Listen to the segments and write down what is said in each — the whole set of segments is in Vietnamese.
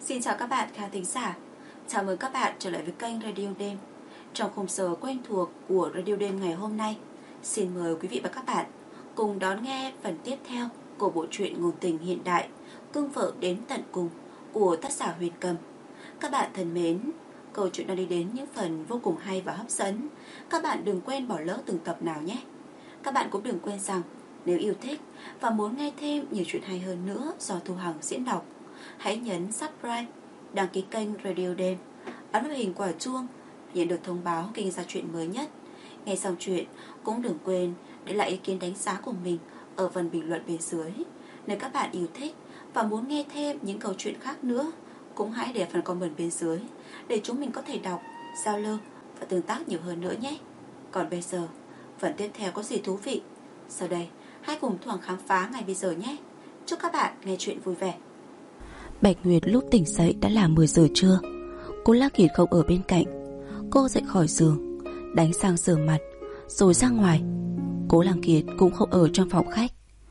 Xin chào các bạn khán thính giả. Chào mừng các bạn trở lại với kênh Radio Đêm. Trong khung giờ quen thuộc của Radio Đêm ngày hôm nay, xin mời quý vị và các bạn cùng đón nghe phần tiếp theo của bộ truyện ngôn tình hiện đại Cưng vợ đến tận cùng của tác giả Huyền Cầm. Các bạn thân mến, câu chuyện đang đi đến những phần vô cùng hay và hấp dẫn. Các bạn đừng quên bỏ lỡ từng tập nào nhé. Các bạn cũng đừng quên rằng nếu yêu thích và muốn nghe thêm nhiều chuyện hay hơn nữa do Thu Hằng diễn đọc, hãy nhấn subscribe, đăng ký kênh Radio Đêm, ấn vào hình quả chuông nhận được thông báo khi ra chuyện mới nhất. Nghe xong chuyện cũng đừng quên để lại ý kiến đánh giá của mình ở phần bình luận bên dưới. Nếu các bạn yêu thích và muốn nghe thêm những câu chuyện khác nữa, cũng hãy để phần comment bên dưới để chúng mình có thể đọc, giao lưu và tương tác nhiều hơn nữa nhé. Còn bây giờ, phần tiếp theo có gì thú vị? Sau đây, hãy cùng Thu Hằng khám phá ngay bây giờ nhé. Chúc các bạn nghe chuyện vui vẻ. Bạch Nguyệt lúc tỉnh dậy đã là 10 giờ trưa. Cô Lăng Kiệt không ở bên cạnh. Cô dậy khỏi giường, đánh răng rửa mặt rồi ra ngoài. Cố Lăng Kiệt cũng không ở trong phòng khách.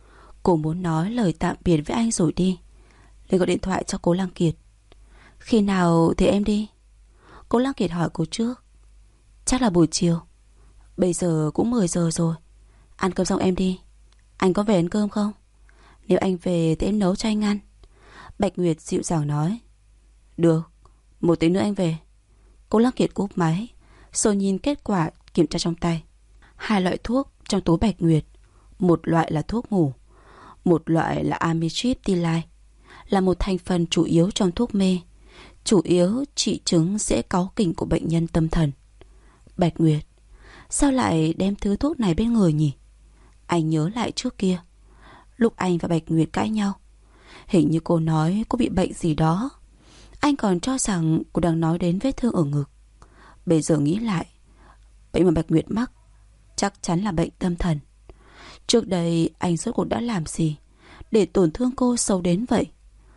Cô muốn nói lời tạm biệt với anh rồi đi, liền gọi điện thoại cho Cố Lăng Kiệt. Khi nào thì em đi? Cố Lăng Kiệt hỏi cô trước. Chắc là buổi chiều. Bây giờ cũng 10 giờ rồi. Ăn cơm xong em đi. Anh có về ăn cơm không? Nếu anh về thì em nấu cho anh ăn. Bạch Nguyệt dịu dàng nói. Được, một tí nữa anh về. Cố Lăng Kiệt cúp máy rồi nhìn kết quả kiểm tra trong tay. 2 loại thuốc trong túi Bạch Nguyệt. Một loại là thuốc ngủ, một loại là amitriptyline, là một thành phần chủ yếu trong thuốc mê, chủ yếu trị chứng dễ cáu kỉnh của bệnh nhân tâm thần. Bạch Nguyệt, sao lại đem thứ thuốc này bên người nhỉ? Anh nhớ lại trước kia, lúc anh và Bạch Nguyệt cãi nhau, hình như cô nói cô bị bệnh gì đó. Anh còn cho rằng cô đang nói đến vết thương ở ngực. Bây giờ nghĩ lại, bệnh mà Bạch Nguyệt mắc chắc chắn là bệnh tâm thần. Trước đây anh rốt cuộc đã làm gì để tổn thương cô sâu đến vậy?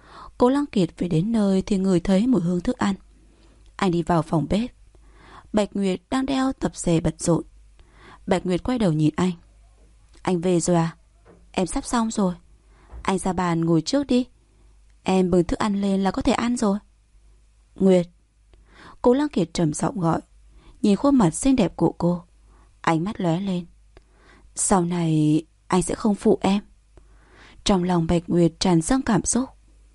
Cố Lăng Kiệt về đến nơi thì ngửi thấy mùi hương thức ăn. Anh đi vào phòng bếp. Bạch Nguyệt đang đeo tập dề bận rộn. Bạch Nguyệt quay đầu nhìn anh. Anh về rồi à? Em sắp xong rồi. Anh ra bàn ngồi trước đi. Em bưng thức ăn lên là có thể ăn rồi. Nguyệt. Cố Lăng Kiệt trầm giọng gọi. Nhìn khuôn mặt xinh đẹp của cô, ánh mắt lóe lên. Sau này anh sẽ không phụ em. Trong lòng Bạch Nguyệt tràn dâng cảm xúc.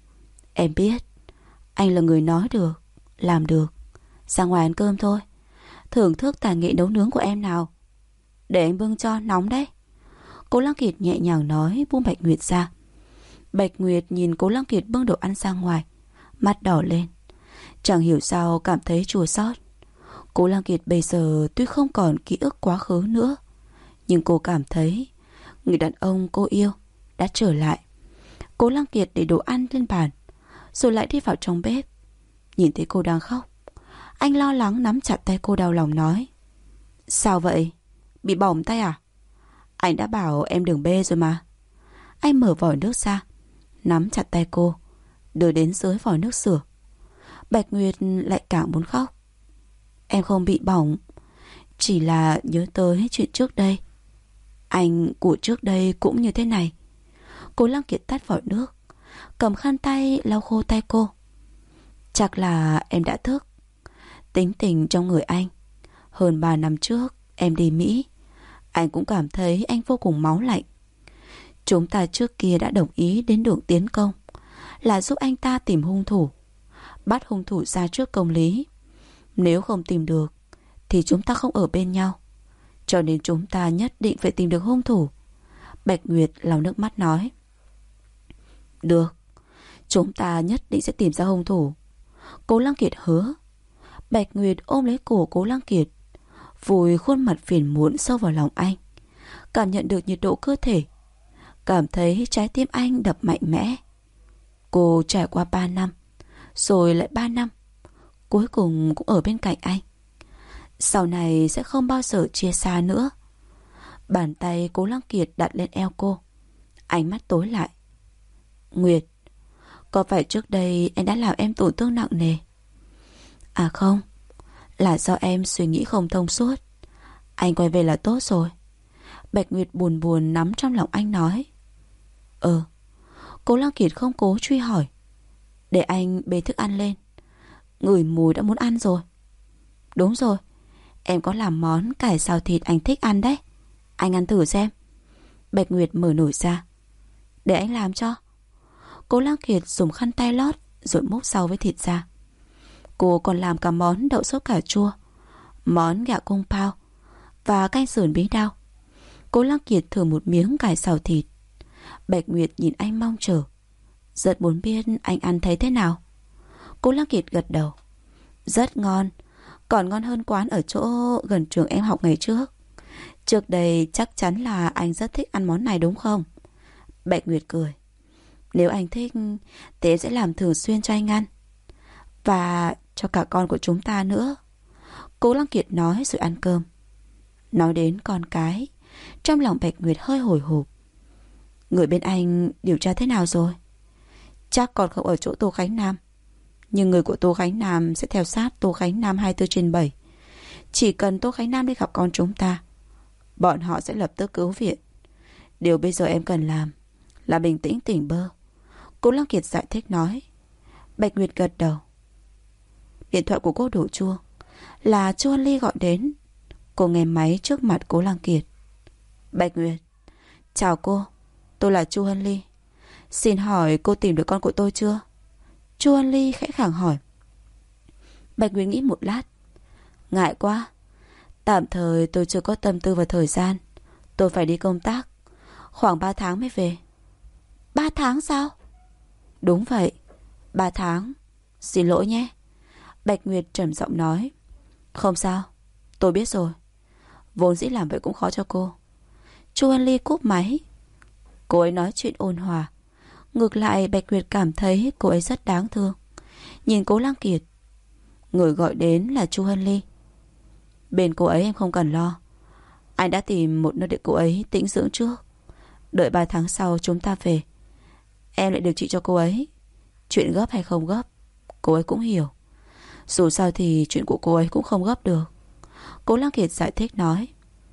Em biết anh là người nói được, làm được. Ra ngoài ăn cơm thôi. Thưởng thức tài nghệ nấu nướng của em nào. Để anh bưng cho, nóng đấy. Cố Lăng Kiệt nhẹ nhàng nói, buông Bạch Nguyệt ra. Bạch Nguyệt nhìn Cố Lăng Kiệt bưng đồ ăn ra ngoài, mắt đỏ lên. Chẳng hiểu sao cảm thấy chua xót. Cố Lăng Kiệt bây giờ tuy không còn ký ức quá khứ nữa, nhưng cô cảm thấy người đàn ông cô yêu đã trở lại. Cố Lăng Kiệt để đồ ăn lên bàn, rồi lại đi vào trong bếp. Nhìn thấy cô đang khóc, anh lo lắng nắm chặt tay cô, đau lòng nói. Sao vậy? Bị bỏng tay à? Anh đã bảo em đừng bê rồi mà. Anh mở vòi nước ra, nắm chặt tay cô, đưa đến dưới vòi nước sửa. Bạch Nguyệt lại càng muốn khóc. Em không bị bỏng, chỉ là nhớ tới chuyện trước đây. Anh của trước đây cũng như thế này. Cố Lăng Kiệt tắt vòi nước, cầm khăn tay lau khô tay cô. Chắc là em đã thức. Tính tình trong người anh. Hơn 3 năm trước em đi Mỹ, anh cũng cảm thấy anh vô cùng máu lạnh. Chúng ta trước kia đã đồng ý đến đường tiến công, là giúp anh ta tìm hung thủ, bắt hung thủ ra trước công lý. Nếu không tìm được thì chúng ta không ở bên nhau, cho nên chúng ta nhất định phải tìm được hung thủ. Bạch Nguyệt lau nước mắt nói. Được, chúng ta nhất định sẽ tìm ra hung thủ. Cố Lăng Kiệt hứa. Bạch Nguyệt ôm lấy cổ Cố Lăng Kiệt, vùi khuôn mặt phiền muộn sâu vào lòng anh, cảm nhận được nhiệt độ cơ thể, cảm thấy trái tim anh đập mạnh mẽ. Cô trải qua 3 năm, rồi lại 3 năm, cuối cùng cũng ở bên cạnh anh. Sau này sẽ không bao giờ chia xa nữa. Bàn tay Cố Lăng Kiệt đặt lên eo cô, ánh mắt tối lại. Nguyệt, có phải trước đây em đã làm em tổn thương nặng nề? À không, là do em suy nghĩ không thông suốt. Anh quay về là tốt rồi. Bạch Nguyệt buồn buồn nắm trong lòng anh nói. Cố Lăng Kiệt không cố truy hỏi. Để anh bê thức ăn lên. Ngửi mùi đã muốn ăn rồi. Đúng rồi, em có làm món cải xào thịt anh thích ăn đấy. Anh ăn thử xem. Bạch Nguyệt mở nồi ra. Để anh làm cho. Cố Lăng Kiệt dùng khăn tay lót rồi múc rau với thịt ra. Cô còn làm cả món đậu sốt cà chua, món gạo kung pao và canh sườn bí đao. Cố Lăng Kiệt thử một miếng cải xào thịt. Bạch Nguyệt nhìn anh mong chờ, rất muốn biết anh ăn thấy thế nào. Cố Lăng Kiệt gật đầu. Rất ngon, còn ngon hơn quán ở chỗ gần trường em học ngày trước. Trước đây chắc chắn là anh rất thích ăn món này đúng không? Bạch Nguyệt cười. Nếu anh thích thì em sẽ làm thường xuyên cho anh ăn. Và cho cả con của chúng ta nữa. Cố Lăng Kiệt nói rồi ăn cơm. Nói đến con cái, trong lòng Bạch Nguyệt hơi hồi hộp. Người bên anh điều tra thế nào rồi? Chắc còn không ở chỗ Tô Khánh Nam. Nhưng người của Tô Khánh Nam sẽ theo sát Tô Khánh Nam 24/7. Chỉ cần Tô Khánh Nam đi gặp con chúng ta, bọn họ sẽ lập tức cứu viện. Điều bây giờ em cần làm là bình tĩnh tỉnh bơ. Cố Lăng Kiệt giải thích nói. Bạch Nguyệt gật đầu. Điện thoại của cô đổ chuông. Là Chu Hân Ly gọi đến. Cô nghe máy trước mặt Cố Lăng Kiệt. Bạch Nguyệt. Chào cô, tôi là Chu Hân Ly. Xin hỏi cô tìm được con của tôi chưa? Chu Hân Ly khẽ khàng hỏi. Bạch Nguyệt nghĩ một lát. Ngại quá, tạm thời tôi chưa có tâm tư và thời gian. Tôi phải đi công tác, khoảng 3 tháng mới về. 3 tháng sao? Đúng vậy, 3 tháng. Xin lỗi nhé. Bạch Nguyệt trầm giọng nói. Không sao, tôi biết rồi. Vốn dĩ làm vậy cũng khó cho cô. Chu Hân Ly cúp máy. Cô ấy nói chuyện ôn hòa. Ngược lại Bạch Nguyệt cảm thấy cô ấy rất đáng thương. Nhìn Cố Lăng Kiệt. Người gọi đến là Chu Hân Ly. Bên cô ấy em không cần lo. Anh đã tìm một nơi để cô ấy tĩnh dưỡng trước. Đợi 3 tháng sau chúng ta về, em lại điều trị cho cô ấy. Chuyện gấp hay không gấp, cô ấy cũng hiểu. Dù sao thì chuyện của cô ấy cũng không gấp được. Cố Lăng Kiệt giải thích nói.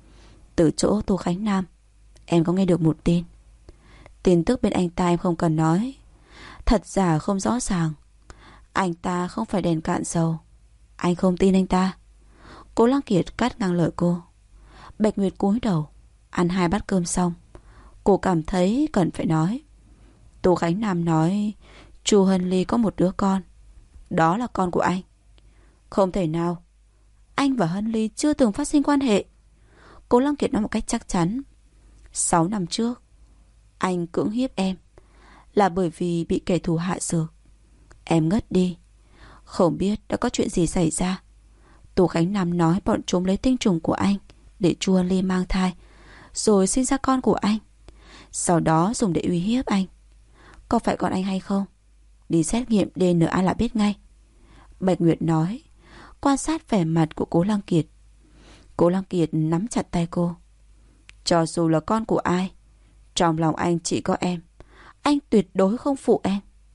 Từ chỗ Tô Khánh Nam, em có nghe được một tin. Tin tức bên anh ta em không cần nói. Thật giả không rõ ràng. Anh ta không phải đèn cạn dầu. Anh không tin anh ta. Cố Lăng Kiệt cắt ngang lời cô. Bạch Nguyệt cúi đầu ăn 2 bát cơm xong, cô cảm thấy cần phải nói. Tô Khánh Nam nói Chu Hân Ly có một đứa con. Đó là con của anh. Không thể nào. Anh và Hân Ly chưa từng phát sinh quan hệ. Cố Lăng Kiệt nói một cách chắc chắn. 6 năm trước anh cưỡng hiếp em là bởi vì bị kẻ thù hạ dược. Em ngất đi. Không biết đã có chuyện gì xảy ra. Tô Khánh Nam nói bọn chúng lấy tinh trùng của anh để Chu Hân Ly mang thai, rồi sinh ra con của anh. Sau đó dùng để uy hiếp anh. Có phải con anh hay không? Đi xét nghiệm DNA là biết ngay. Bạch Nguyệt nói, quan sát vẻ mặt của Cố Lăng Kiệt. Cố Lăng Kiệt nắm chặt tay cô. Cho dù là con của ai, trong lòng anh chỉ có em. Anh tuyệt đối không phụ em.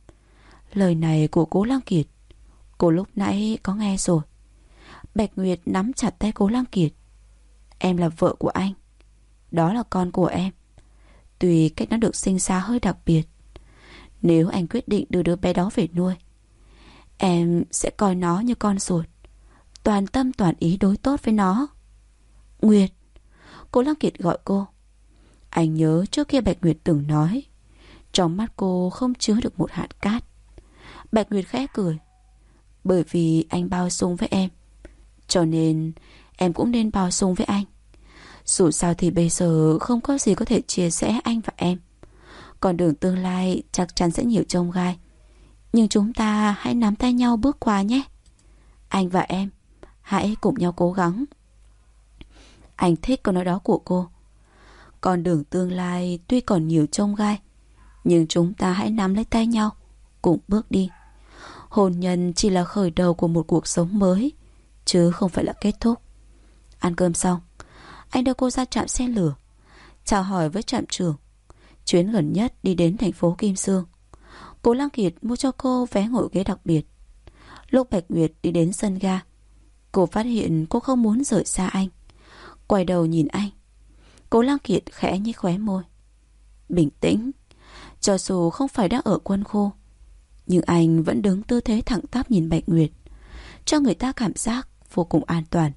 Lời này của Cố Lăng Kiệt cô lúc nãy có nghe rồi. Bạch Nguyệt nắm chặt tay Cố Lăng Kiệt. Em là vợ của anh. Đó là con của em. Tuy cách nó được sinh ra hơi đặc biệt. Nếu anh quyết định đưa đứa bé đó về nuôi, em sẽ coi nó như con ruột, toàn tâm toàn ý đối tốt với nó. Nguyệt. Cố Lăng Kiệt gọi cô. Anh nhớ trước kia Bạch Nguyệt từng nói trong mắt cô không chứa được một hạt cát. Bạch Nguyệt khẽ cười. Bởi vì anh bao dung với em, cho nên em cũng nên bao dung với anh. Dù sao thì bây giờ không có gì có thể chia sẻ anh và em. Con đường tương lai chắc chắn sẽ nhiều chông gai, nhưng chúng ta hãy nắm tay nhau bước qua nhé. Anh và em hãy cùng nhau cố gắng. Anh thích câu nói đó của cô. Con đường tương lai tuy còn nhiều chông gai, nhưng chúng ta hãy nắm lấy tay nhau, cùng bước đi. Hôn nhân chỉ là khởi đầu của một cuộc sống mới, chứ không phải là kết thúc. Ăn cơm xong, anh đưa cô ra trạm xe lửa, chào hỏi với trạm trưởng. Chuyến gần nhất đi đến thành phố Kim Sương. Cố Lăng Kiệt mua cho cô vé ngồi ghế đặc biệt. Lúc Bạch Nguyệt đi đến sân ga, cô phát hiện cô không muốn rời xa anh. Quay đầu nhìn anh. Cố Lăng Kiệt khẽ nhếch khóe môi. Bình tĩnh. Cho dù không phải đang ở quân khu, Nhưng anh vẫn đứng tư thế thẳng tắp nhìn Bạch Nguyệt, cho người ta cảm giác vô cùng an toàn.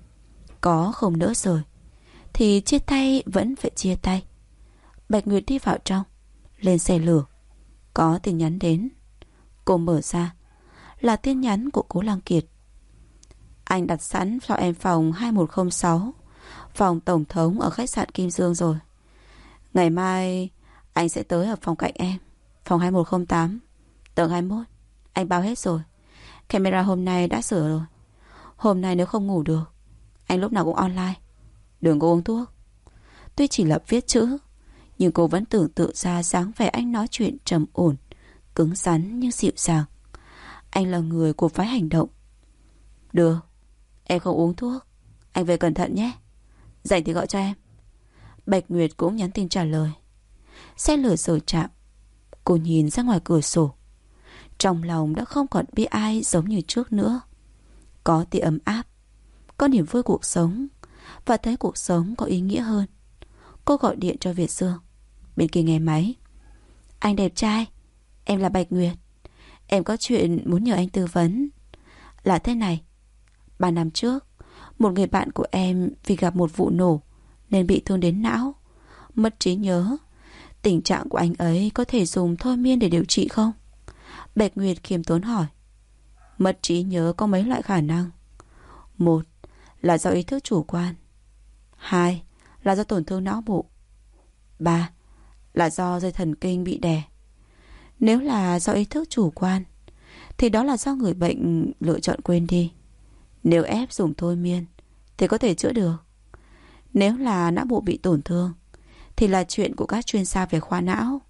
Có không nỡ rồi thì chia tay vẫn phải chia tay. Bạch Nguyệt đi vào trong, lên xe lửa. Có tin nhắn đến. Cô mở ra, là tin nhắn của Cố Lăng Kiệt. Anh đặt sẵn cho em phòng 2106, phòng tổng thống ở khách sạn Kim Dương rồi. Ngày mai anh sẽ tới ở phòng cạnh em, phòng 2108, tầng 21. Anh bao hết rồi. Camera hôm nay đã sửa rồi. Hôm nay nếu không ngủ được, anh lúc nào cũng online. Đừng có uống thuốc. Tuy chỉ là viết chữ, nhưng cô vẫn tưởng tượng ra dáng vẻ anh nói chuyện trầm ổn, cứng rắn nhưng dịu dàng. Anh là người của phái hành động. Được, em không uống thuốc. Anh về cẩn thận nhé. Rảnh thì gọi cho em. Bạch Nguyệt cũng nhắn tin trả lời. Xe lửa rời trạm. Cô nhìn ra ngoài cửa sổ. Trong lòng đã không còn bi ai giống như trước nữa. Có tia ấm áp, có niềm vui cuộc sống, và thấy cuộc sống có ý nghĩa hơn. Cô gọi điện cho Việt Dương. Bên kia nghe máy. Anh đẹp trai, em là Bạch Nguyệt. Em có chuyện muốn nhờ anh tư vấn. Là thế này, 3 năm trước, một người bạn của em vì gặp một vụ nổ nên bị thương đến não, mất trí nhớ. Tình trạng của anh ấy có thể dùng thôi miên để điều trị không? Bạch Nguyệt khiêm tốn hỏi. Mất trí nhớ có mấy loại khả năng. Một là do ý thức chủ quan. Hai là do tổn thương não bộ. Ba là do dây thần kinh bị đè. Nếu là do ý thức chủ quan thì đó là do người bệnh lựa chọn quên đi. Nếu ép dùng thôi miên thì có thể chữa được. Nếu là não bộ bị tổn thương thì là chuyện của các chuyên gia về khoa não.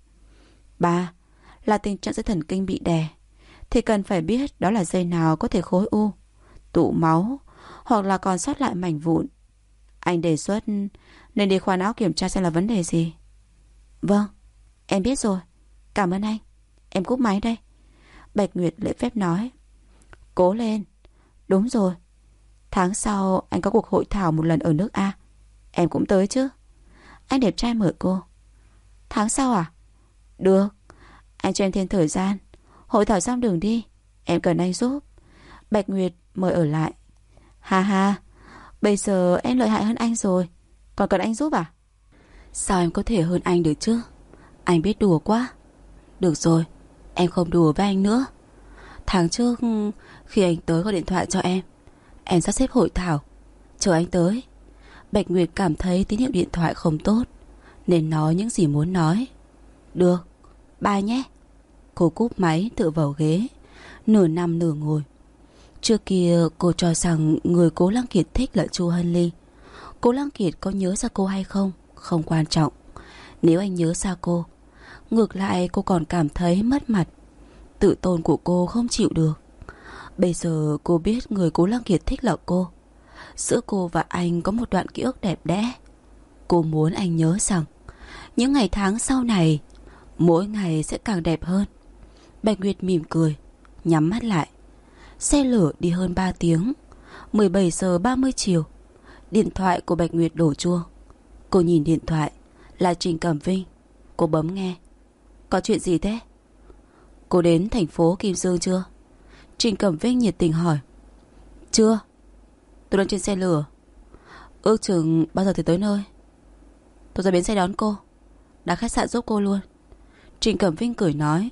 Ba là tình trạng dây thần kinh bị đè thì cần phải biết đó là dây nào có thể khối u, tụ máu hoặc là còn sót lại mảnh vụn. Anh đề xuất nên đi khoa não kiểm tra xem là vấn đề gì. Vâng, em biết rồi. Cảm ơn anh. Em cúp máy đây. Bạch Nguyệt lễ phép nói. Cố lên. Đúng rồi. Tháng sau anh có cuộc hội thảo một lần ở nước A. Em cũng tới chứ? Anh đẹp trai mời cô. Tháng sau à? Được. Anh cho em thêm thời gian. Hội thảo xong đường đi. Em cần anh giúp. Bạch Nguyệt mời ở lại. Ha ha, bây giờ em lợi hại hơn anh rồi, còn cần anh giúp à? Sao em có thể hơn anh được chứ? Anh biết đùa quá. Được rồi, em không đùa với anh nữa. Tháng trước khi anh tới gọi điện thoại cho em sắp xếp hội thảo, chờ anh tới. Bạch Nguyệt cảm thấy tín hiệu điện thoại không tốt nên nói những gì muốn nói. Được, bye nhé. Cô cúp máy tựa vào ghế, nửa nằm nửa ngồi. Trước kia cô cho rằng người Cố Lăng Kiệt thích là Chu Hân Ly. Cố Lăng Kiệt có nhớ ra cô hay không không quan trọng. Nếu anh nhớ ra cô, ngược lại cô còn cảm thấy mất mặt. Tự tôn của cô không chịu được. Bây giờ cô biết người Cố Lăng Kiệt thích là cô. Giữa cô và anh có một đoạn ký ức đẹp đẽ. Cô muốn anh nhớ rằng những ngày tháng sau này mỗi ngày sẽ càng đẹp hơn. Bạch Nguyệt mỉm cười, nhắm mắt lại. Xe lửa đi hơn 3 tiếng. 17 giờ 30 chiều. Điện thoại của Bạch Nguyệt đổ chuông. Cô nhìn điện thoại, là Trình Cẩm Vinh. Cô bấm nghe. Có chuyện gì thế? Cô đến thành phố Kim Dương chưa? Trình Cẩm Vinh nhiệt tình hỏi. Chưa. Tôi đang trên xe lửa. Ước chừng bao giờ thì tới nơi? Tôi ra bến xe đón cô, đặt khách sạn giúp cô luôn. Trình Cẩm Vinh cười nói.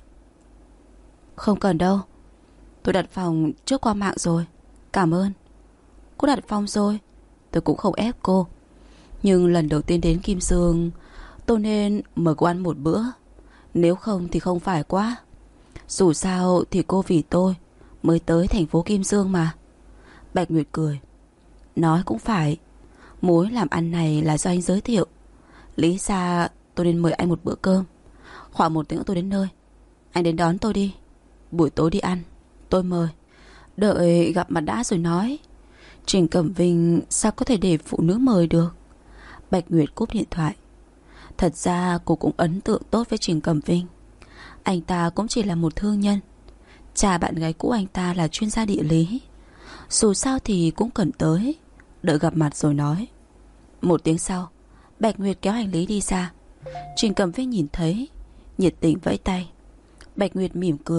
Không cần đâu, tôi đặt phòng trước qua mạng rồi. Cảm ơn. Cô đặt phòng rồi, tôi cũng không ép cô. Nhưng lần đầu tiên đến Kim Dương, tôi nên mời cô ăn một bữa. Nếu không thì không phải quá. Dù sao thì cô vì tôi mới tới thành phố Kim Dương mà. Bạch Nguyệt cười. Nói cũng phải, mối làm ăn này là do anh giới thiệu. Lý ra tôi nên mời anh một bữa cơm. Khoảng 1 tiếng nữa tôi đến nơi. Anh đến đón tôi đi. Buổi tối đi ăn, tôi mời. Đợi gặp mặt đã rồi nói. Trình Cẩm Vinh sao có thể để phụ nữ mời được. Bạch Nguyệt cúp điện thoại. Thật ra cô cũng ấn tượng tốt với Trình Cẩm Vinh. Anh ta cũng chỉ là một thương nhân. Cha bạn gái cũ anh ta là chuyên gia địa lý. Dù sao thì cũng cần tới. Đợi gặp mặt rồi nói. 1 tiếng sau, Bạch Nguyệt kéo hành lý đi ra. Trình Cẩm Vinh nhìn thấy, nhiệt tình vẫy tay. Bạch Nguyệt mỉm cười,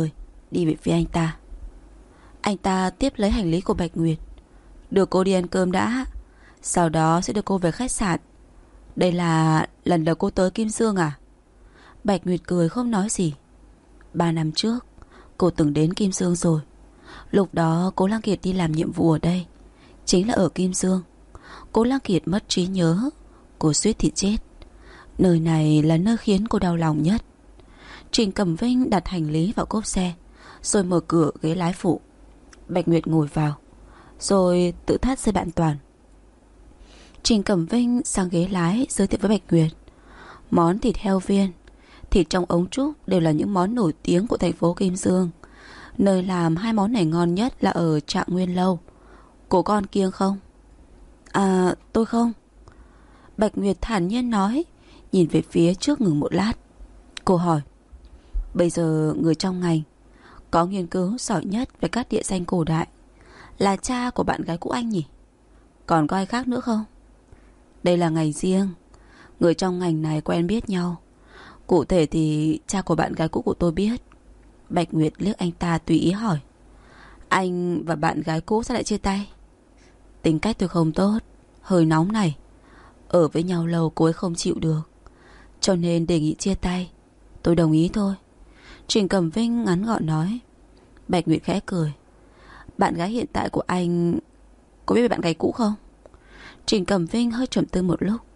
đi về phía anh ta. Anh ta tiếp lấy hành lý của Bạch Nguyệt, đưa cô đi ăn cơm đã, sau đó sẽ đưa cô về khách sạn. Đây là lần đầu cô tới Kim Dương à? Bạch Nguyệt cười không nói gì. 3 năm trước cô từng đến Kim Dương rồi. Lúc đó Cố Lăng Kiệt đi làm nhiệm vụ ở đây, chính là ở Kim Dương. Cố Lăng Kiệt mất trí nhớ, cô suýt thì chết. Nơi này là nơi khiến cô đau lòng nhất. Trình Cẩm Vinh đặt hành lý vào cốp xe, rồi mở cửa ghế lái phụ. Bạch Nguyệt ngồi vào, rồi tự thắt dây an toàn. Trình Cẩm Vinh sang ghế lái giới thiệu với Bạch Nguyệt. Món thịt heo viên, thịt trong ống trúc đều là những món nổi tiếng của thành phố Kim Dương. Nơi làm 2 món này ngon nhất là ở Trạng Nguyên Lâu. Cô con kiêng không? À, tôi không. Bạch Nguyệt thản nhiên nói, nhìn về phía trước ngừng một lát. Cô hỏi, bây giờ người trong ngành có nghiên cứu giỏi nhất về các địa danh cổ đại là cha của bạn gái cũ anh nhỉ? Còn có ai khác nữa không? Đây là ngành riêng, người trong ngành này quen biết nhau. Cụ thể thì cha của bạn gái cũ của tôi biết. Bạch Nguyệt liếc anh ta tùy ý hỏi, anh và bạn gái cũ sao lại chia tay? Tính cách tôi không tốt, hơi nóng này. Ở với nhau lâu cô ấy không chịu được, cho nên đề nghị chia tay. Tôi đồng ý thôi. Trình Cẩm Vinh ngắn gọn nói. Bạch Nguyệt khẽ cười. Bạn gái hiện tại của anh có biết về bạn gái cũ không? Trình Cẩm Vinh hơi trầm tư một lúc.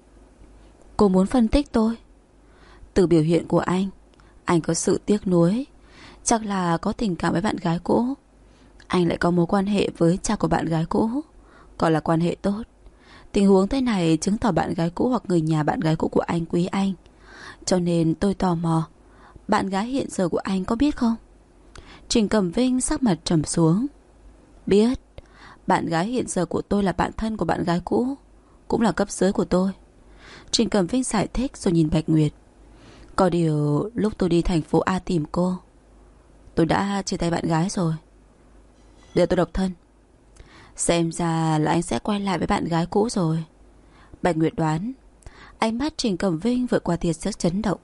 Cô muốn phân tích tôi? Từ biểu hiện của anh có sự tiếc nuối, chắc là có tình cảm với bạn gái cũ. Anh lại có mối quan hệ với cha của bạn gái cũ, còn là quan hệ tốt. Tình huống thế này chứng tỏ bạn gái cũ hoặc người nhà bạn gái cũ của anh quý anh. Cho nên tôi tò mò, bạn gái hiện giờ của anh có biết không? Trình Cẩm Vinh sắc mặt trầm xuống. Biết. Bạn gái hiện giờ của tôi là bạn thân của bạn gái cũ, cũng là cấp dưới của tôi. Trình Cẩm Vinh giải thích rồi nhìn Bạch Nguyệt. Có điều lúc tôi đi thành phố A tìm cô, tôi đã chia tay bạn gái rồi. Giờ tôi độc thân. Xem ra là anh sẽ quay lại với bạn gái cũ rồi. Bạch Nguyệt đoán. Ánh mắt Trình Cẩm Vinh vượt qua tia sức chấn động.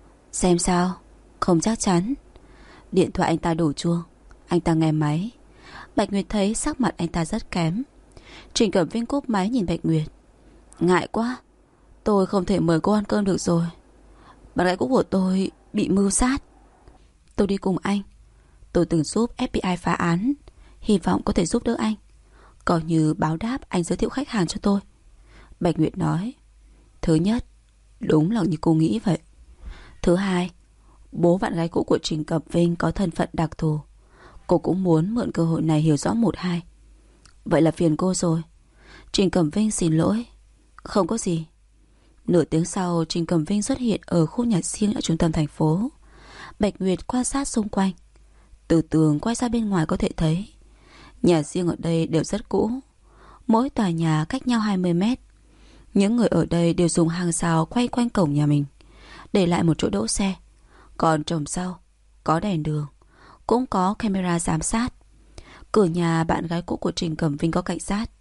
Xem sao? Không chắc chắn. Điện thoại anh ta đổ chuông, anh ta nghe máy. Bạch Nguyệt thấy sắc mặt anh ta rất kém. Trình Cẩm Vinh cúp máy nhìn Bạch Nguyệt. Ngại quá, tôi không thể mời cô ăn cơm được rồi. Bạn gái cũ của tôi bị mưu sát. Tôi đi cùng anh. Tôi từng giúp FBI phá án, hy vọng có thể giúp đỡ anh, coi như báo đáp anh giới thiệu khách hàng cho tôi. Bạch Nguyệt nói. Thứ nhất, đúng là như cô nghĩ vậy. Thứ hai, bố bạn gái cũ của Trình Cẩm Vinh có thân phận đặc thù. Cô cũng muốn mượn cơ hội này hiểu rõ một hai. Vậy là phiền cô rồi. Trình Cẩm Vinh xin lỗi. Không có gì. Nửa tiếng sau, Trình Cẩm Vinh xuất hiện ở khu nhà riêng ở trung tâm thành phố. Bạch Nguyệt quan sát xung quanh. Từ tường quay ra bên ngoài có thể thấy nhà riêng ở đây đều rất cũ. Mỗi tòa nhà cách nhau 20 mét. Những người ở đây đều dùng hàng rào quay quanh cổng nhà mình, để lại một chỗ đỗ xe. Còn trồng sau có đèn đường, cũng có camera giám sát. Cửa nhà bạn gái cũ của Trình Cẩm Vinh có cảnh sát.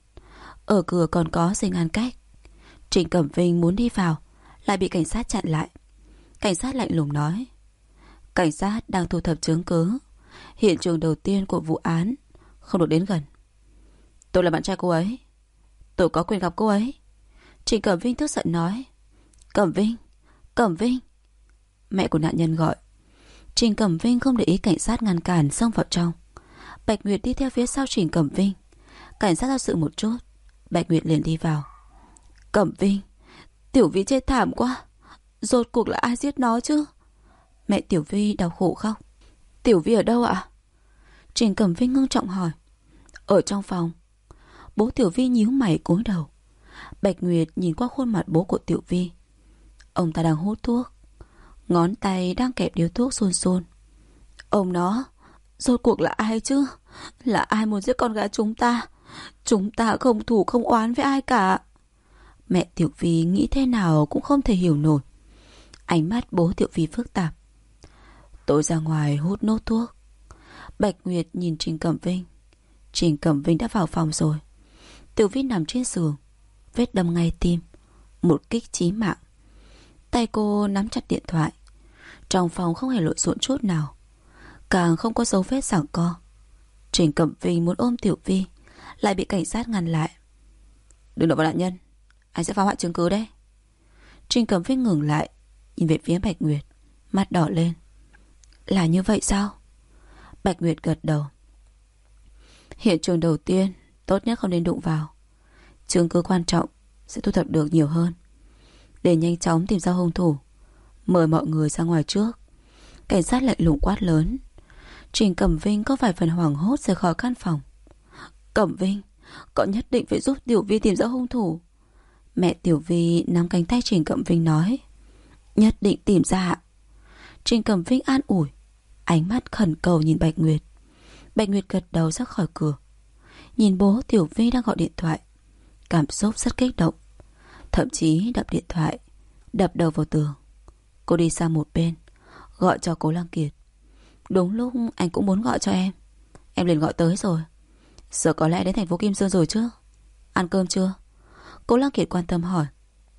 Ở cửa còn có dây ngăn cách. Trình Cẩm Vinh muốn đi vào, lại bị cảnh sát chặn lại. Cảnh sát lạnh lùng nói. Cảnh sát đang thu thập chứng cứ, hiện trường đầu tiên của vụ án, không được đến gần. Tôi là bạn trai cô ấy, tôi có quyền gặp cô ấy. Trình Cẩm Vinh tức giận nói. Cẩm Vinh, Cẩm Vinh. Mẹ của nạn nhân gọi. Trình Cẩm Vinh không để ý cảnh sát ngăn cản, xông vào trong. Bạch Nguyệt đi theo phía sau Trình Cẩm Vinh. Cảnh sát do dự một chút, Bạch Nguyệt liền đi vào. Cẩm Vinh, Tiểu Vi chết thảm quá. Rốt cuộc là ai giết nó chứ? Mẹ Tiểu Vi đau khổ khóc. Tiểu Vi ở đâu ạ? Trình Cẩm Vinh ngưng trọng hỏi. Ở trong phòng. Bố Tiểu Vi nhíu mày cúi đầu. Bạch Nguyệt nhìn qua khuôn mặt bố của Tiểu Vi. Ông ta đang hút thuốc, ngón tay đang kẹp điếu thuốc run run. Ông nó, rốt cuộc là ai chứ? Là ai muốn giết con gái chúng ta? Chúng ta không thù không oán với ai cả. Mẹ Tiểu Vi nghĩ thế nào cũng không thể hiểu nổi. Ánh mắt bố Tiểu Vi phức tạp. Tôi ra ngoài hút nốt thuốc. Bạch Nguyệt nhìn Trình Cẩm Vinh. Trình Cẩm Vinh đã vào phòng rồi. Tiểu Vi nằm trên giường, vết đâm ngay tim, một kích chí mạng. Tay cô nắm chặt điện thoại. Trong phòng không hề lộn xộn chút nào. càng không có dấu vết giằng co. Trình Cẩm Vinh muốn ôm Tiểu Vi, lại bị cảnh sát ngăn lại. Đừng động vào nạn nhân, anh sẽ phá hoại chứng cứ đấy. Trình Cẩm Vinh ngừng lại, nhìn về phía Bạch Nguyệt, mắt đỏ lên. Là như vậy sao? Bạch Nguyệt gật đầu. Hiện trường đầu tiên tốt nhất không nên đụng vào. Chứng cứ quan trọng sẽ thu thập được nhiều hơn. Để nhanh chóng tìm ra hung thủ, mời mọi người ra ngoài trước. Cảnh sát lạnh lùng quát lớn. Trình Cẩm Vinh có vài phần hoảng hốt rời khỏi căn phòng. Cẩm Vinh, cậu nhất định phải giúp Tiểu Vi tìm ra hung thủ. Mẹ Tiểu Vi nắm cánh tay Trình Cẩm Vinh nói. Nhất định tìm ra. Trình Cẩm Vinh an ủi, ánh mắt khẩn cầu nhìn Bạch Nguyệt. Bạch Nguyệt gật đầu ra khỏi cửa, nhìn bố Tiểu Vi đang gọi điện thoại, cảm xúc rất kích động, thậm chí đập điện thoại, đập đầu vào tường. Cô đi sang một bên, gọi cho Cố Lăng Kiệt. Đúng lúc anh cũng muốn gọi cho em liền gọi tới rồi. Giờ có lẽ đến thành phố Kim Sơn rồi chứ? Ăn cơm chưa? Cố Lăng Kiệt quan tâm hỏi.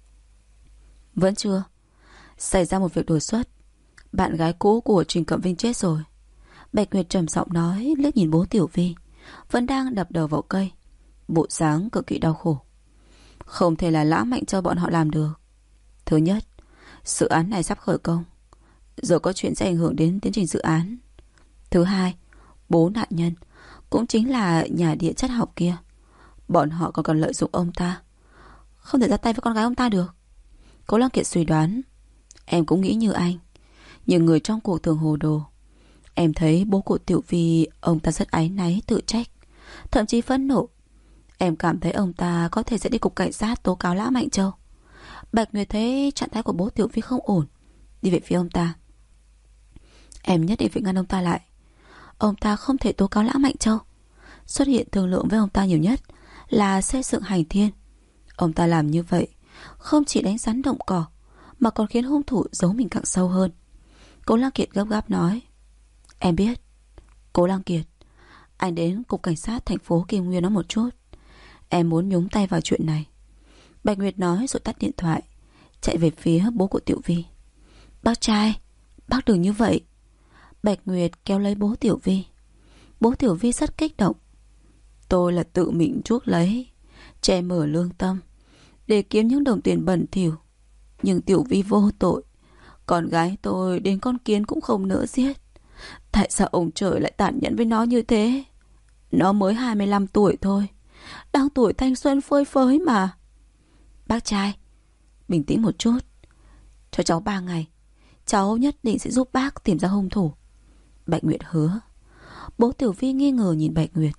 Vẫn chưa. Xảy ra một việc đột xuất, bạn gái cũ của Trình Cẩm Vinh chết rồi. Bạch Nguyệt trầm giọng nói, liếc nhìn bố Tiểu Vi vẫn đang đập đầu vào cây, bộ dáng cực kỳ đau khổ. Không thể là Lã Mạnh Châu bọn họ làm được. Thứ nhất, dự án này sắp khởi công, giờ có chuyện sẽ ảnh hưởng đến tiến trình dự án. Thứ hai, bố nạn nhân cũng chính là nhà địa chất học kia, bọn họ còn cần lợi dụng ông ta, không thể ra tay với con gái ông ta được. Cố Lăng Kiệt suy đoán. Em cũng nghĩ như anh, nhưng người trong cuộc thường hồ đồ. Em thấy bố của Tiểu Vi, ông ta rất áy náy, tự trách, thậm chí phẫn nộ. Em cảm thấy ông ta có thể sẽ đi cục cảnh sát tố cáo Lã Mạnh Châu. Bạch Nguyệt thấy trạng thái của bố Tiểu Vi không ổn, đi về phía ông ta. Em nhất định phải ngăn ông ta lại. Ông ta không thể tố cáo Lã Mạnh Châu. Xuất hiện thương lượng với ông ta nhiều nhất là xây dựng hành thiên. Ông ta làm như vậy không chỉ đánh rắn động cỏ, mà còn khiến hung thủ giấu mình càng sâu hơn. Cố Lăng Kiệt gấp gáp nói. Em biết. Cố Lăng Kiệt, anh đến cục cảnh sát thành phố Kim Nguyên nó một chút. Em muốn nhúng tay vào chuyện này. Bạch Nguyệt nói rồi tắt điện thoại, chạy về phía bố của Tiểu Vi. Bác trai, bác đừng như vậy. Bạch Nguyệt kéo lấy bố Tiểu Vi. Bố Tiểu Vi rất kích động. Tôi là tự mình chuốc lấy, che mở lương tâm để kiếm những đồng tiền bẩn thỉu. Nhưng Tiểu Vi vô tội, con gái tôi đến con kiến cũng không nỡ giết. Tại sao ông trời lại tàn nhẫn với nó như thế? Nó mới 25 tuổi thôi, đang tuổi thanh xuân phơi phới mà. Bác trai, bình tĩnh một chút. Cho cháu 3 ngày, cháu nhất định sẽ giúp bác tìm ra hung thủ. Bạch Nguyệt hứa. Bố Tiểu Vi nghi ngờ nhìn Bạch Nguyệt.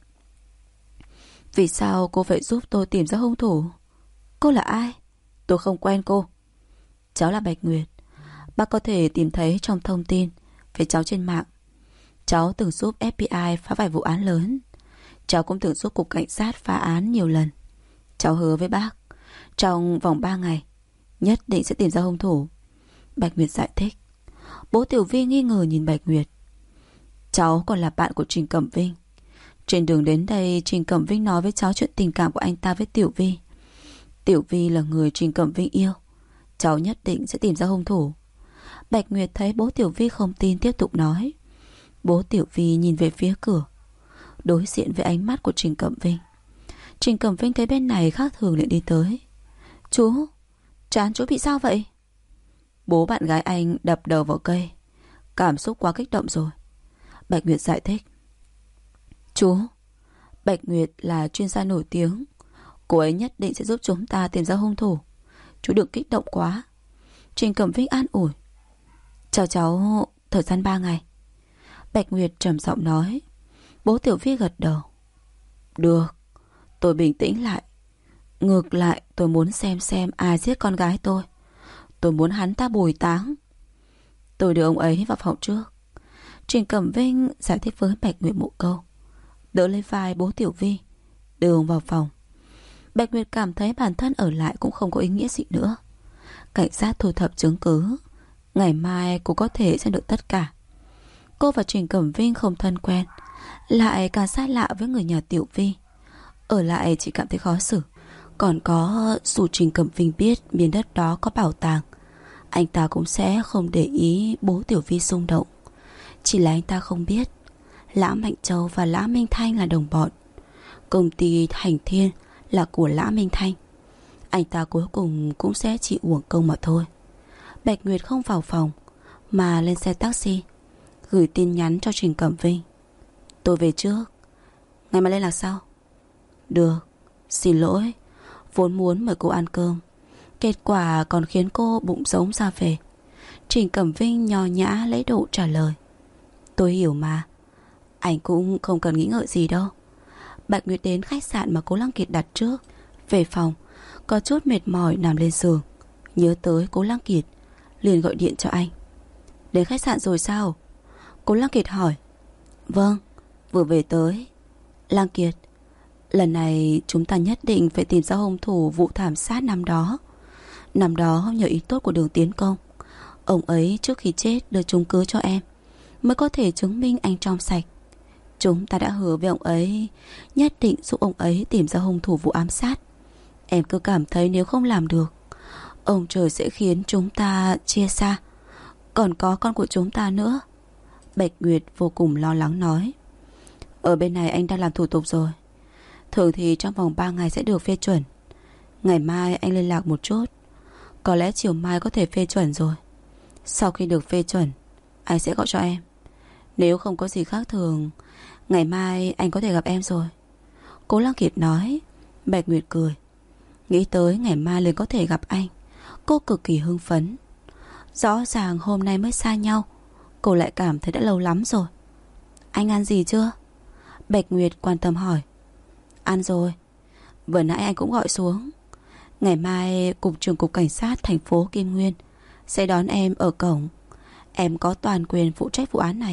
Vì sao cô phải giúp tôi tìm ra hung thủ? Cô là ai? Tôi không quen cô. Cháu là Bạch Nguyệt. Bác có thể tìm thấy trong thông tin về cháu trên mạng. Cháu từng giúp FBI phá vài vụ án lớn. Cháu cũng từng giúp cục cảnh sát phá án nhiều lần. Cháu hứa với bác, trong vòng 3 ngày nhất định sẽ tìm ra hung thủ. Bạch Nguyệt giải thích. Bố Tiểu Vi nghi ngờ nhìn Bạch Nguyệt. Cháu còn là bạn của Trình Cẩm Vinh. Trên đường đến đây, Trình Cẩm Vinh nói với cháu chuyện tình cảm của anh ta với Tiểu Vi. Tiểu Vi là người Trình Cẩm Vinh yêu. Cháu nhất định sẽ tìm ra hung thủ. Bạch Nguyệt thấy bố Tiểu Vi không tin, tiếp tục nói. Bố Tiểu Vi nhìn về phía cửa, đối diện với ánh mắt của Trình Cẩm Vinh. Trình Cẩm Vinh thấy bên này khác thường liền đi tới. Chú, trán chú bị sao vậy? Bố bạn gái anh đập đầu vào cây, cảm xúc quá kích động rồi. Bạch Nguyệt giải thích. Chú, Bạch Nguyệt là chuyên gia nổi tiếng, cô ấy nhất định sẽ giúp chúng ta tìm ra hung thủ. Chú đừng kích động quá. Trình Cẩm Vinh an ủi. Chào cháu thời gian 3 ngày. Bạch Nguyệt trầm giọng nói. Bố Tiểu Vi gật đầu. Được, tôi bình tĩnh lại. Ngược lại tôi muốn xem ai giết con gái tôi. Tôi muốn hắn ta bồi táng. Tôi đưa ông ấy vào phòng trước. Trình Cẩm Vinh giải thích với Bạch Nguyệt một câu, đỡ lấy vai bố Tiểu Vi, đưa ông vào phòng. Bạch Nguyệt cảm thấy bản thân ở lại cũng không có ý nghĩa gì nữa. Cảnh sát thu thập chứng cứ, ngày mai cô có thể sẽ được tất cả. Cô và Trình Cẩm Vinh không thân quen, lại càng xa lạ với người nhà Tiểu Vi. Ở lại chỉ cảm thấy khó xử. Còn có, dù Trình Cẩm Vinh biết miền đất đó có bảo tàng, anh ta cũng sẽ không để ý bố Tiểu Vi xung động. Chỉ là anh ta không biết Lã Mạnh Châu và Lã Minh Thanh là đồng bọn. Công ty Thành Thiên là của Lã Minh Thanh. Anh ta cuối cùng cũng sẽ chỉ uổng công mà thôi. Bạch Nguyệt không vào phòng mà lên xe taxi, gửi tin nhắn cho Trình Cẩm Vinh. Tôi về trước, ngày mai liên lạc sau. Được, xin lỗi, vốn muốn mời cô ăn cơm, kết quả còn khiến cô bụng giống ra về. Trình Cẩm Vinh nho nhã lễ độ trả lời. Tôi hiểu mà, anh cũng không cần nghĩ ngợi gì đâu. Bạch Nguyệt đến khách sạn mà Cố Lăng Kiệt đặt trước. Về phòng, có chút mệt mỏi nằm lên giường, nhớ tới Cố Lăng Kiệt, liền gọi điện cho anh. Đến khách sạn rồi sao? Cố Lăng Kiệt hỏi. Vâng, vừa về tới. Lăng Kiệt, lần này chúng ta nhất định phải tìm ra hung thủ vụ thảm sát năm đó. Năm đó nhờ ý tốt của Đường Tiến Công, ông ấy trước khi chết đưa chứng cứ cho em, mới có thể chứng minh anh trong sạch. Chúng ta đã hứa với ông ấy nhất định giúp ông ấy tìm ra hung thủ vụ ám sát. Em cứ cảm thấy nếu không làm được, ông trời sẽ khiến chúng ta chia xa. Còn có con của chúng ta nữa. Bạch Nguyệt vô cùng lo lắng nói. Ở bên này anh đang làm thủ tục rồi, thường thì trong vòng 3 ngày sẽ được phê chuẩn. Ngày mai anh liên lạc một chút, có lẽ chiều mai có thể phê chuẩn rồi. Sau khi được phê chuẩn, anh sẽ gọi cho em. Nếu không có gì khác thường, ngày mai anh có thể gặp em rồi. Cố Lăng Kiệt nói. Bạch Nguyệt cười. Nghĩ tới ngày mai liền có thể gặp anh, cô cực kỳ hưng phấn. Rõ ràng hôm nay mới xa nhau, cô lại cảm thấy đã lâu lắm rồi. Anh ăn gì chưa? Bạch Nguyệt quan tâm hỏi. Ăn rồi, vừa nãy anh cũng gọi xuống. Ngày mai Cục trưởng Cục Cảnh sát thành phố Kim Nguyên sẽ đón em ở cổng. Em có toàn quyền phụ trách vụ án này.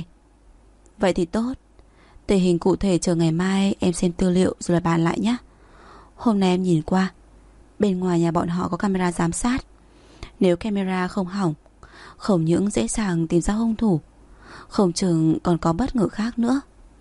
Vậy thì tốt. Tình hình cụ thể chờ ngày mai em xem tư liệu rồi là bàn lại nhé. Hôm nay em nhìn qua, bên ngoài nhà bọn họ có camera giám sát. Nếu camera không hỏng, không những dễ dàng tìm ra hung thủ, không chừng còn có bất ngờ khác nữa.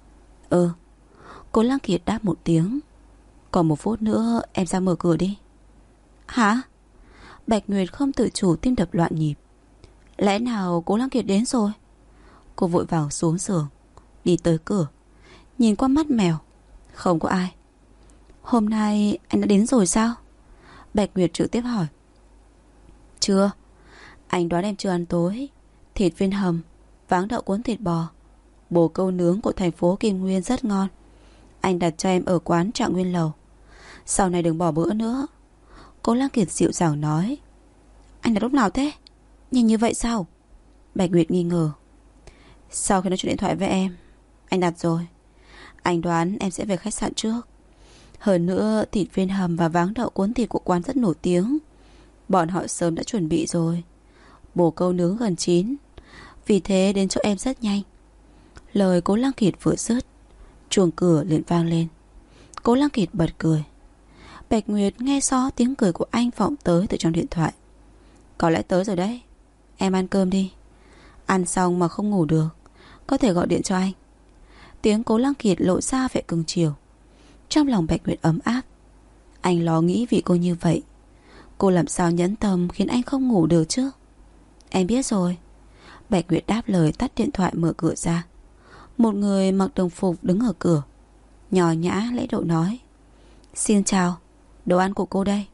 Cố Lăng Kiệt đáp một tiếng. Còn 1 phút nữa em ra mở cửa đi. Hả? Bạch Nguyệt không tự chủ tim đập loạn nhịp. Lẽ nào Cố Lăng Kiệt đến rồi? Cô vội vàng xuống giường, đi tới cửa, nhìn qua mắt mèo, không có ai. Hôm nay anh đã đến rồi sao? Bạch Nguyệt trực tiếp hỏi. Chưa. Anh đoán em chưa ăn tối. Thịt viên hầm, váng đậu cuốn thịt bò, bồ câu nướng của thành phố Kim Nguyên rất ngon. Anh đặt cho em ở quán Trạng Nguyên Lầu. Sau này đừng bỏ bữa nữa. Cố Lăng Kiệt dịu dàng nói. Anh đặt lúc nào thế? Nhanh như vậy sao? Bạch Nguyệt nghi ngờ. Sau khi nói chuyện điện thoại với em, anh đặt rồi. Anh đoán em sẽ về khách sạn trước. Hơn nữa thịt viên hầm và váng đậu cuốn thịt của quán rất nổi tiếng, bọn họ sớm đã chuẩn bị rồi. Bồ câu nướng gần chín, vì thế đến chỗ em rất nhanh. Lời Cố Lăng Kiệt vừa dứt, chuông cửa liền vang lên. Cố Lăng Kiệt bật cười. Bạch Nguyệt nghe rõ tiếng cười của anh vọng tới từ trong điện thoại. Có lẽ tới rồi đấy. Em ăn cơm đi. Ăn xong mà không ngủ được, có thể gọi điện cho anh. Tiếng Cố Lăng Kiệt lộ ra vẻ cưng chiều. Trong lòng Bạch Nguyệt ấm áp. Anh lo nghĩ vì cô như vậy, cô làm sao nhẫn tâm khiến anh không ngủ được chứ? Em biết rồi. Bạch Nguyệt đáp lời tắt điện thoại mở cửa ra. Một người mặc đồng phục đứng ở cửa, nhỏ nhã lễ độ nói. Xin chào, đồ ăn của cô đây.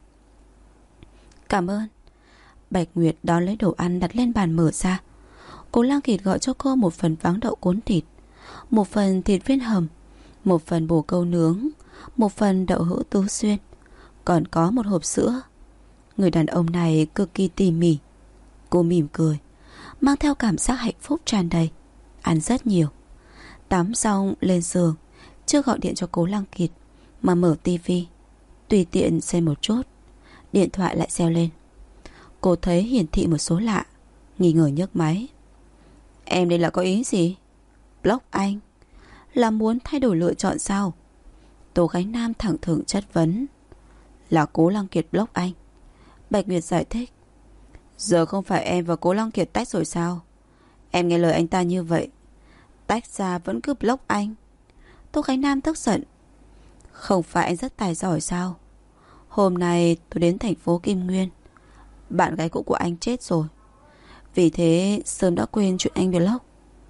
Cảm ơn. Bạch Nguyệt đón lấy đồ ăn đặt lên bàn mở ra. Cố Lăng Kiệt gọi cho cô 1 phần váng đậu cuốn thịt, 1 phần thịt viên hầm, 1 phần bồ câu nướng, 1 phần đậu hũ tứ xuyên, còn có 1 hộp sữa. Người đàn ông này cực kỳ tỉ mỉ. Cô mỉm cười, mang theo cảm giác hạnh phúc tràn đầy. Ăn rất nhiều. Tắm xong lên giường, chưa gọi điện cho Cố Lăng Kiệt mà mở tivi, tùy tiện xem một chút. Điện thoại lại reo lên. Cô thấy hiển thị một số lạ, nghi ngờ nhấc máy. Em đây là có ý gì? Block anh? Là muốn thay đổi lựa chọn sao? Tố Khánh Nam thẳng thừng chất vấn. Là Cố Lăng Kiệt block anh. Bạch Nguyệt giải thích. Giờ không phải em và Cố Lăng Kiệt tách rồi sao? Em nghe lời anh ta như vậy, tách ra vẫn cứ block anh. Tô Khánh Nam tức giận. Không phải anh rất tài giỏi sao? Hôm nay tôi đến thành phố Kim Nguyên, bạn gái cũ của anh chết rồi, vì thế sớm đã quên chuyện anh block.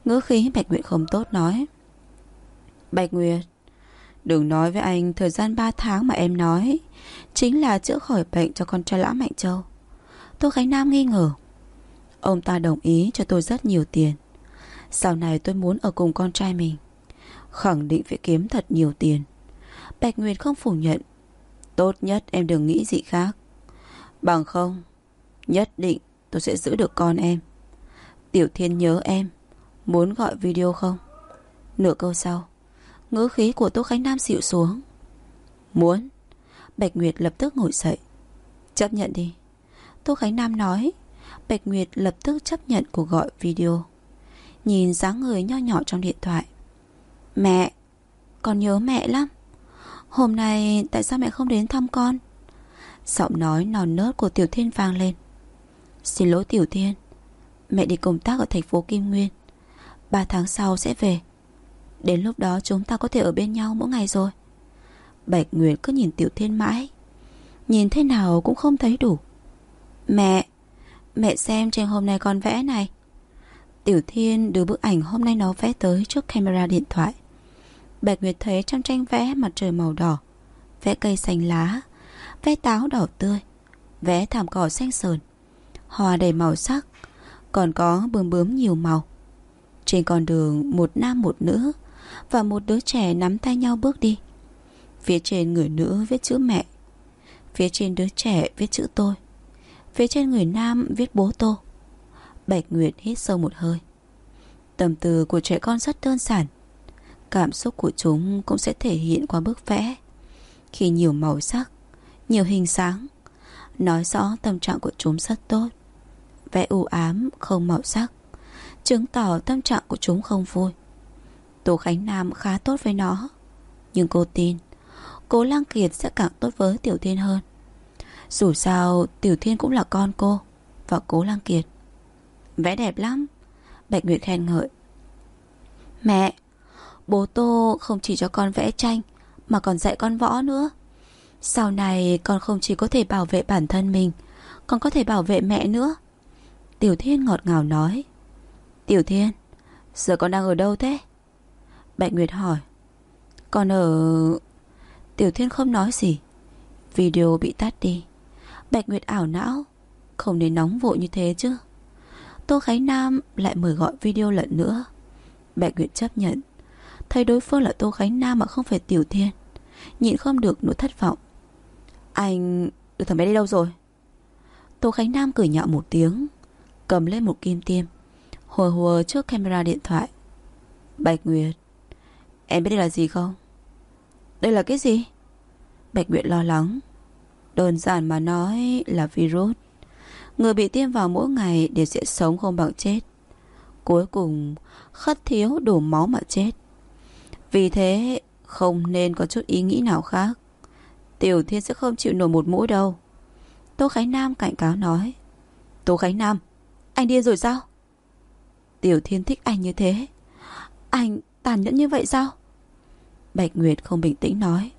Ngữ khí Bạch Nguyệt không tốt nói: Bạch Nguyệt, đừng nói với anh thời gian 3 tháng mà em nói chính là chữa khỏi bệnh cho con trai lão Mạnh Châu. Tô Khánh Nam nghi ngờ. Ông ta đồng ý cho tôi rất nhiều tiền. Sau này tôi muốn ở cùng con trai mình, khẳng định phải kiếm thật nhiều tiền. Bạch Nguyệt không phủ nhận. Tốt nhất em đừng nghĩ gì khác, bằng không nhất định tôi sẽ giữ được con em. Tiểu Thiên nhớ em, muốn gọi video không? Nửa câu sau, ngữ khí của Tô Khánh Nam xịu xuống. Muốn. Bạch Nguyệt lập tức ngồi dậy. Chấp nhận đi, Tô Khánh Nam nói. Bạch Nguyệt lập tức chấp nhận cuộc gọi video. Nhìn dáng người nho nhỏ trong điện thoại. Mẹ, con nhớ mẹ lắm. Hôm nay tại sao mẹ không đến thăm con? Giọng nói non nớt của Tiểu Thiên vang lên. Xin lỗi Tiểu Thiên, mẹ đi công tác ở thành phố Kim Nguyên, 3 tháng sau sẽ về. Đến lúc đó chúng ta có thể ở bên nhau mỗi ngày rồi. Bạch Nguyệt cứ nhìn Tiểu Thiên mãi, nhìn thế nào cũng không thấy đủ. Mẹ xem tranh hôm nay con vẽ này. Tiểu Thiên đưa bức ảnh hôm nay nó vẽ tới trước camera điện thoại. Bạch Nguyệt thấy trong tranh vẽ mặt trời màu đỏ, vẽ cây xanh lá, vẽ táo đỏ tươi, vẽ thảm cỏ xanh sờn, hoa đầy màu sắc, còn có bướm bướm nhiều màu. Trên con đường một nam một nữ và một đứa trẻ nắm tay nhau bước đi. Phía trên người nữ viết chữ mẹ, phía trên đứa trẻ viết chữ tôi, phía trên người nam viết bố Tô. Bạch Nguyệt hít sâu một hơi. Tâm tư của trẻ con rất đơn giản, cảm xúc của chúng cũng sẽ thể hiện qua bức vẽ. Khi nhiều màu sắc, nhiều hình sáng, nói rõ tâm trạng của chúng rất tốt. Vẽ u ám không màu sắc, chứng tỏ tâm trạng của chúng không vui. Tô Khánh Nam khá tốt với nó, nhưng cô tin Cố Lăng Kiệt sẽ càng tốt với Tiểu Thiên hơn. Dù sao Tiểu Thiên cũng là con cô và Cố Lăng Kiệt. Vẽ đẹp lắm, Bạch Nguyệt khen ngợi. Mẹ, bố Tô không chỉ cho con vẽ tranh mà còn dạy con võ nữa. Sau này con không chỉ có thể bảo vệ bản thân mình, còn có thể bảo vệ mẹ nữa. Tiểu Thiên ngọt ngào nói. Tiểu Thiên, giờ con đang ở đâu thế? Bạch Nguyệt hỏi. Con ở... Tiểu Thiên không nói gì. Video bị tắt đi. Bạch Nguyệt ảo não, không nên nóng vội như thế chứ. Tô Khánh Nam lại mời gọi video lần nữa. Bạch Nguyệt chấp nhận. Thấy đối phương là Tô Khánh Nam mà không phải Tiểu Thiên, nhịn không được nỗi thất vọng. Anh được thằng bé đi đâu rồi? Tô Khánh Nam cười nhạo một tiếng, cầm lên một kim tiêm, hùa hùa trước camera điện thoại. Bạch Nguyệt, em biết đây là gì không? Đây là cái gì? Bạch Nguyệt lo lắng. Đơn giản mà nói là virus. Người bị tiêm vào mỗi ngày đều sẽ sống không bằng chết, cuối cùng khất thiếu đổ máu mà chết. Vì thế không nên có chút ý nghĩ nào khác. Tiểu Thiên sẽ không chịu nổi một mũi đâu. Tô Khánh Nam cảnh cáo nói. Tô Khánh Nam, anh điên rồi sao? Tiểu Thiên thích anh như thế, anh tàn nhẫn như vậy sao? Bạch Nguyệt không bình tĩnh nói.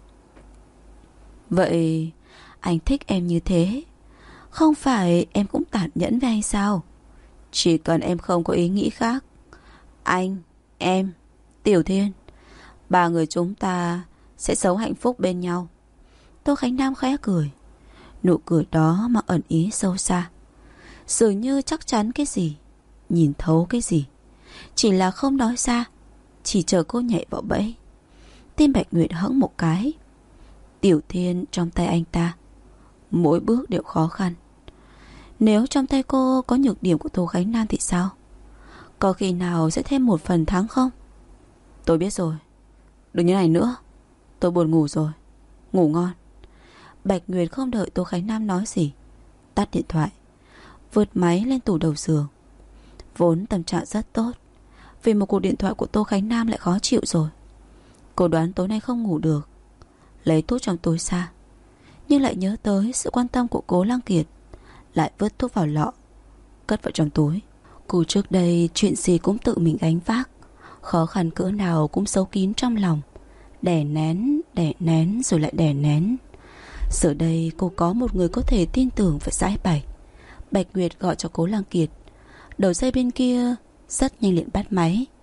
Vậy anh thích em như thế, không phải em cũng tàn nhẫn với anh sao? Chỉ cần em không có ý nghĩ khác, anh, em, Tiểu Thiên, 3 người chúng ta sẽ sống hạnh phúc bên nhau. Tô Khánh Nam khẽ cười. Nụ cười đó mà ẩn ý sâu xa, dường như chắc chắn cái gì, nhìn thấu cái gì, chỉ là không nói ra, chỉ chờ cô nhảy vào bẫy. Tim Bạch Nguyệt hững một cái. Tiểu Thiên trong tay anh ta, mỗi bước đều khó khăn. Nếu trong tay cô có nhược điểm của Tô Khánh Nam thì sao? Có khi nào sẽ thêm một phần thắng không? Tôi biết rồi, đừng như này nữa, tôi buồn ngủ rồi, ngủ ngon. Bạch Nguyệt không đợi Tô Khánh Nam nói gì, tắt điện thoại, vượt máy lên tủ đầu giường. Vốn tâm trạng rất tốt, vì một cuộc điện thoại của Tô Khánh Nam lại khó chịu rồi. Cô đoán tối nay không ngủ được, lấy thuốc trong túi ra, nhưng lại nhớ tới sự quan tâm của Cố Lăng Kiệt, lại vứt thuốc vào lọ, cất vào trong túi. Cô trước đây chuyện gì cũng tự mình gánh vác, khó khăn cỡ nào cũng giấu kín trong lòng, đè nén rồi lại đè nén. Giờ đây cô có một người có thể tin tưởng và giải bày. Bạch Nguyệt gọi cho Cố Lăng Kiệt. Đầu dây bên kia rất nhanh liền bắt máy.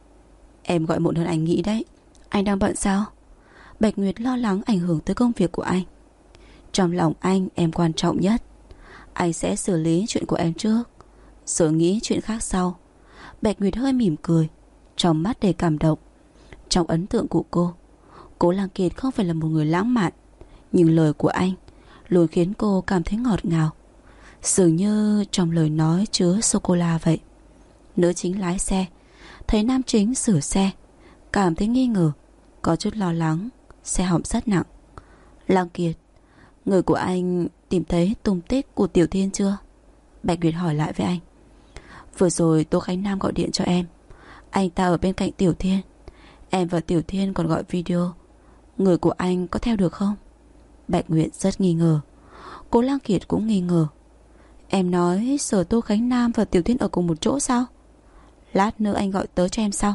Em gọi muộn hơn anh nghĩ đấy. Anh đang bận sao? Bạch Nguyệt lo lắng ảnh hưởng tới công việc của anh. Trong lòng anh, em quan trọng nhất. Anh sẽ xử lý chuyện của em trước, rồi nghĩ chuyện khác sau. Bạch Nguyệt hơi mỉm cười, trong mắt đầy cảm động. Trong ấn tượng của cô, Cố Lăng Kiệt không phải là một người lãng mạn, nhưng lời của anh luôn khiến cô cảm thấy ngọt ngào, dường như trong lời nói chứa sô-cô-la vậy. Nữ chính lái xe, thấy nam chính sửa xe, cảm thấy nghi ngờ, có chút lo lắng xe hỏng rất nặng. Lăng Kiệt, người của anh tìm thấy tung tích của Tiểu Thiên chưa? Bạch Nguyệt hỏi lại với anh. Vừa rồi Tô Khánh Nam gọi điện cho em, anh ta ở bên cạnh Tiểu Thiên. Em và Tiểu Thiên còn gọi video. Người của anh có theo được không? Bạch Nguyệt rất nghi ngờ. Cố Lăng Kiệt cũng nghi ngờ. Em nói sở Tô Khánh Nam và Tiểu Thiên ở cùng một chỗ sao? Lát nữa anh gọi tới cho em sau.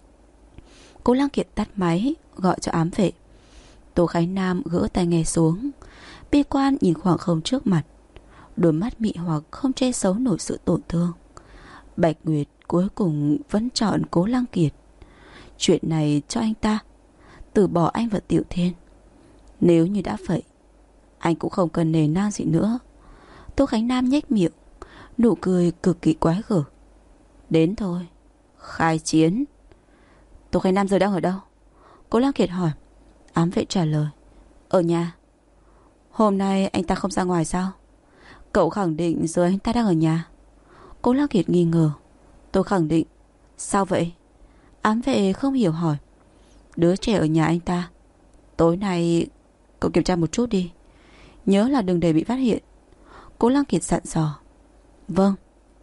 Cố Lăng Kiệt tắt máy, gọi cho ám vệ. Tô Khánh Nam gỡ tai nghe xuống, bi quan nhìn khoảng không trước mặt, đôi mắt mị hoặc không che giấu nổi sự tổn thương. Bạch Nguyệt cuối cùng vẫn chọn Cố Lăng Kiệt. Chuyện này cho anh ta từ bỏ anh và Tiểu Thiên. Nếu như đã vậy, anh cũng không cần nề nang gì nữa. Tô Khánh Nam nhếch miệng, nụ cười cực kỳ quái gở. Đến thôi, khai chiến. Tô Khánh Nam giờ đang ở đâu? Cố Lăng Kiệt hỏi. Ám vệ trả lời, ở nhà. Hôm nay anh ta không ra ngoài sao? Cậu khẳng định giờ anh ta đang ở nhà. Cố Lăng Kiệt nghi ngờ. Tôi khẳng định. Sao vậy? Ám vệ không hiểu hỏi. Đứa trẻ ở nhà anh ta. Tối nay cậu kiểm tra một chút đi, nhớ là đừng để bị phát hiện. Cố Lăng Kiệt dặn dò. Vâng.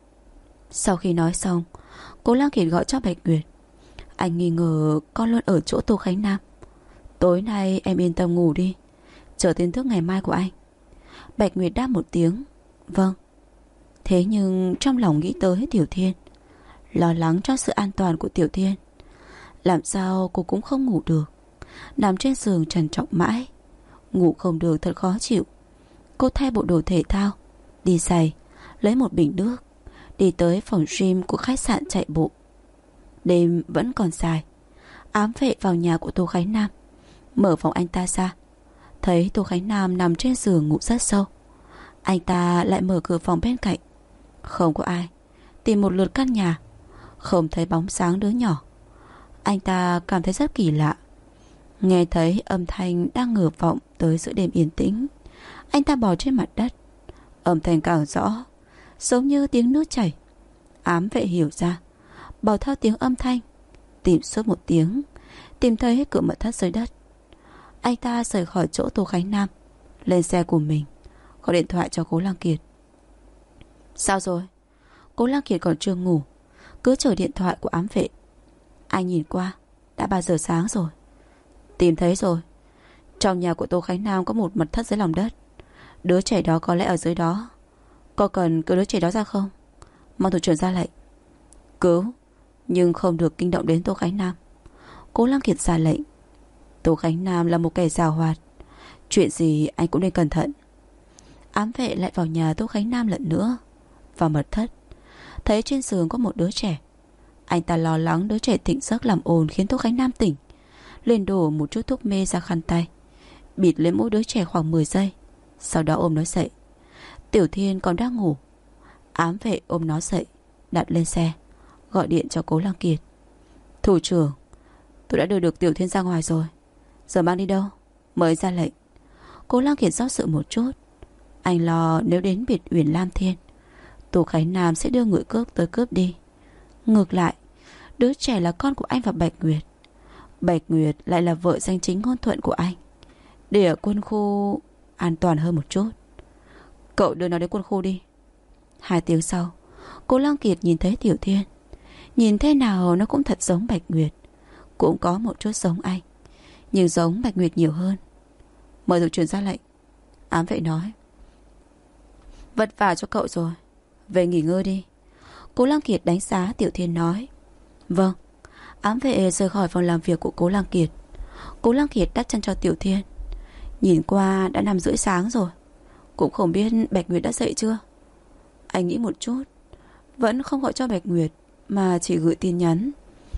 Sau khi nói xong, Cố Lăng Kiệt gọi cho Bạch Nguyệt. Anh nghi ngờ con luôn ở chỗ Tô Khánh Nam. Tối nay em yên tâm ngủ đi, chờ tin tức ngày mai của anh. Bạch Nguyệt đáp một tiếng. Vâng. Thế nhưng trong lòng nghĩ tới Tiểu Thiên, lo lắng cho sự an toàn của Tiểu Thiên. Làm sao cô cũng không ngủ được, nằm trên giường trằn trọc mãi. Ngủ không được thật khó chịu. Cô thay bộ đồ thể thao, đi giày, lấy một bình nước, đi tới phòng gym của khách sạn chạy bộ. Đêm vẫn còn dài. Ám vệ vào nhà của Tô Khánh Nam, mở phòng anh ta ra, thấy Tô Khánh Nam nằm trên giường ngủ rất sâu. Anh ta lại mở cửa phòng bên cạnh. Không có ai. Tìm một lượt căn nhà, không thấy bóng sáng đứa nhỏ. Anh ta cảm thấy rất kỳ lạ. Nghe thấy âm thanh đang ngửa vọng tới giữa đêm yên tĩnh. Anh ta bò trên mặt đất. Âm thanh càng rõ, giống như tiếng nước chảy. Ám vệ hiểu ra, bò theo tiếng âm thanh, tìm suốt một tiếng, tìm thấy cửa mật thất dưới đất. Anh ta rời khỏi chỗ Tô Khánh Nam, lên xe của mình, gọi điện thoại cho Cố Lăng Kiệt. Sao rồi? Cố Lăng Kiệt còn chưa ngủ, cứ chờ điện thoại của ám vệ. Anh nhìn qua, đã 3 giờ sáng rồi. Tìm thấy rồi. Trong nhà của Tô Khánh Nam có một mật thất dưới lòng đất. Đứa trẻ đó có lẽ ở dưới đó. Có cần cứu đứa trẻ đó ra không? Mong thủ trưởng ra lệnh. Cứu, nhưng không được kinh động đến Tô Khánh Nam. Cố Lăng Kiệt ra lệnh. Tô Khánh Nam là một kẻ giàu hoạt, chuyện gì anh cũng nên cẩn thận. Ám vệ lại vào nhà Tô Khánh Nam lần nữa. Vào mật thất, thấy trên giường có một đứa trẻ. Anh ta lo lắng đứa trẻ tỉnh giấc làm ồn khiến Tô Khánh Nam tỉnh, liền đổ một chút thuốc mê ra khăn tay, bịt lên mũi đứa trẻ khoảng 10 giây, sau đó ôm nó dậy. Tiểu Thiên còn đang ngủ. Ám vệ ôm nó dậy, đặt lên xe, gọi điện cho Cố Lăng Kiệt. Thủ trưởng, tôi đã đưa được Tiểu Thiên ra ngoài rồi. Giờ mang đi đâu? Mới ra lệnh. Cố Lăng Kiệt do dự một chút. Anh lo nếu đến biệt Uyển Lam Thiên, Tô Khánh Nam sẽ đưa người cướp tới cướp đi. Ngược lại, đứa trẻ là con của anh và Bạch Nguyệt. Bạch Nguyệt lại là vợ danh chính ngôn thuận của anh. Để ở quân khu an toàn hơn một chút. Cậu đưa nó đến quân khu đi. 2 tiếng sau, Cố Lăng Kiệt nhìn thấy Tiểu Thiên. Nhìn thế nào nó cũng thật giống Bạch Nguyệt, cũng có một chút giống anh, nhưng giống Bạch Nguyệt nhiều hơn. Mời thủ trưởng ra lệnh. Ám vệ nói. Vất vả cho cậu rồi, về nghỉ ngơi đi. Cố Lăng Kiệt đánh giá Tiểu Thiên nói. Vâng. Ám vệ rời khỏi phòng làm việc của Cố Lăng Kiệt. Cố Lăng Kiệt đắp chân cho Tiểu Thiên. Nhìn qua đã 5:30 sáng rồi, cũng không biết Bạch Nguyệt đã dậy chưa. Anh nghĩ một chút, vẫn không gọi cho Bạch Nguyệt, mà chỉ gửi tin nhắn.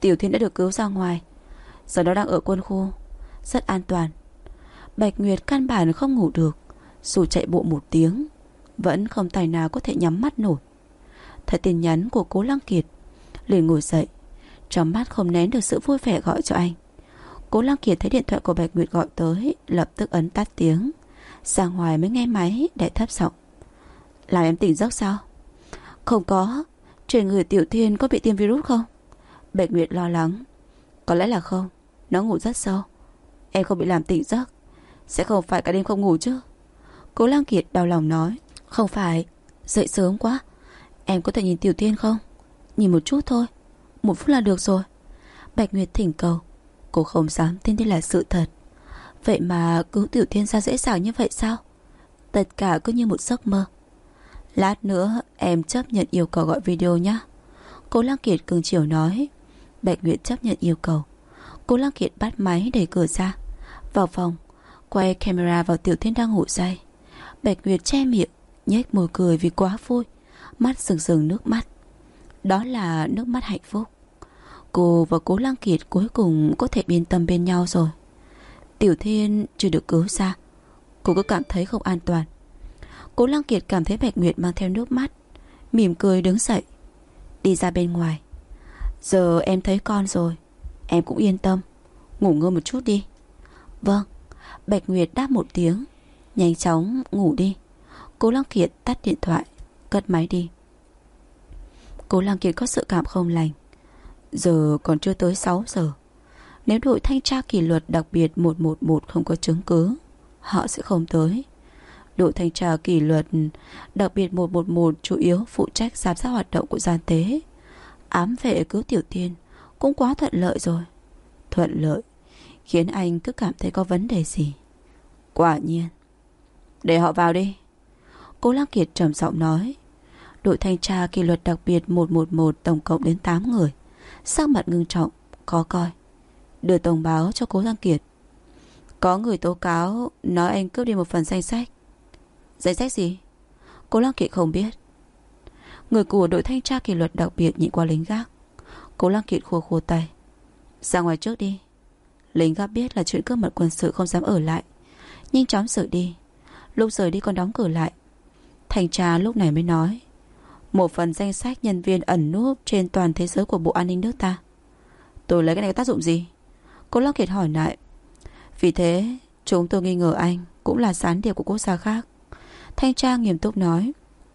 Tiểu Thiên đã được cứu ra ngoài, giờ nó đang ở quân khu, rất an toàn. Bạch Nguyệt căn bản không ngủ được, dù chạy bộ 1 tiếng vẫn không tài nào có thể nhắm mắt nổi. Thấy tin nhắn của Cố Lăng Kiệt, liền ngồi dậy, trong mắt không nén được sự vui vẻ gọi cho anh. Cố Lăng Kiệt thấy điện thoại của Bạch Nguyệt gọi tới, lập tức ấn tắt tiếng. Giang Hoài mới nghe máy để thấp giọng: làm em tỉnh giấc sao? Không có. Trên người Tiểu Thiên có bị tiêm virus không? Bạch Nguyệt lo lắng: có lẽ là không, nó ngủ rất sâu. Em không bị làm tỉnh giấc, sẽ không phải cả đêm không ngủ chứ? Cố Lăng Kiệt đau lòng nói: không phải, dậy sớm quá. Em có thể nhìn Tiểu Thiên không? Nhìn một chút thôi, 1 phút là được rồi. Bạch Nguyệt thỉnh cầu. Cô không dám tin đây là sự thật. Vậy mà cứu Tiểu Thiên ra dễ dàng như vậy sao? Tất cả cứ như một giấc mơ. Lát nữa em chấp nhận yêu cầu gọi video nhé. Cố Lăng Kiệt cưng chiều nói. Bạch Nguyệt chấp nhận yêu cầu. Cố Lăng Kiệt bắt máy đẩy cửa ra, vào phòng, quay camera vào Tiểu Thiên đang ngủ say. Bạch Nguyệt che miệng, nhếch môi cười vì quá vui, mắt rừng rừng nước mắt. Đó là nước mắt hạnh phúc. Cô và Cố Lăng Kiệt cuối cùng có thể yên tâm bên nhau rồi. Tiểu Thiên chưa được cứu ra, cô cứ cảm thấy không an toàn. Cố Lăng Kiệt cảm thấy Bạch Nguyệt mang theo nước mắt, mỉm cười đứng dậy, đi ra bên ngoài. Giờ em thấy con rồi, em cũng yên tâm. Ngủ ngơi một chút đi. Vâng. Bạch Nguyệt đáp một tiếng, nhanh chóng ngủ đi. Cố Lăng Kiệt tắt điện thoại, cất máy đi. Cố Lăng Kiệt có sự cảm không lành. Giờ còn chưa tới 6 giờ. Nếu đội thanh tra kỷ luật đặc biệt 111 không có chứng cứ, họ sẽ không tới. Đội thanh tra kỷ luật đặc biệt 111 chủ yếu phụ trách giám sát hoạt động của gian tế. Ám vệ cứu Tiểu Thiên cũng quá thuận lợi rồi. Thuận lợi khiến anh cứ cảm thấy có vấn đề gì. Quả nhiên. Để họ vào đi. Cố Lăng Kiệt trầm giọng nói. Đội thanh tra kỷ luật đặc biệt 111 tổng cộng đến 8 người, sắc mặt ngưng trọng, khó coi. Đưa thông báo cho Cố Lăng Kiệt. Có người tố cáo nói anh cướp đi một phần danh sách. Danh sách gì? Cố Lăng Kiệt không biết. Người của đội thanh tra kỷ luật đặc biệt nhìn qua lính gác. Cố Lăng Kiệt khua khua tay. Ra ngoài trước đi. Lính gác biết là chuyện cướp mật quân sự không dám ở lại, nhanh chóng rời đi. Lúc rời đi còn đóng cửa lại. Thanh tra lúc này mới nói. Một phần danh sách nhân viên ẩn núp trên toàn thế giới của Bộ An ninh nước ta. Tôi lấy cái này có tác dụng gì? Cố Lăng Kiệt hỏi lại. Vì thế chúng tôi nghi ngờ anh cũng là gián điệp của quốc gia khác. Thanh tra nghiêm túc nói.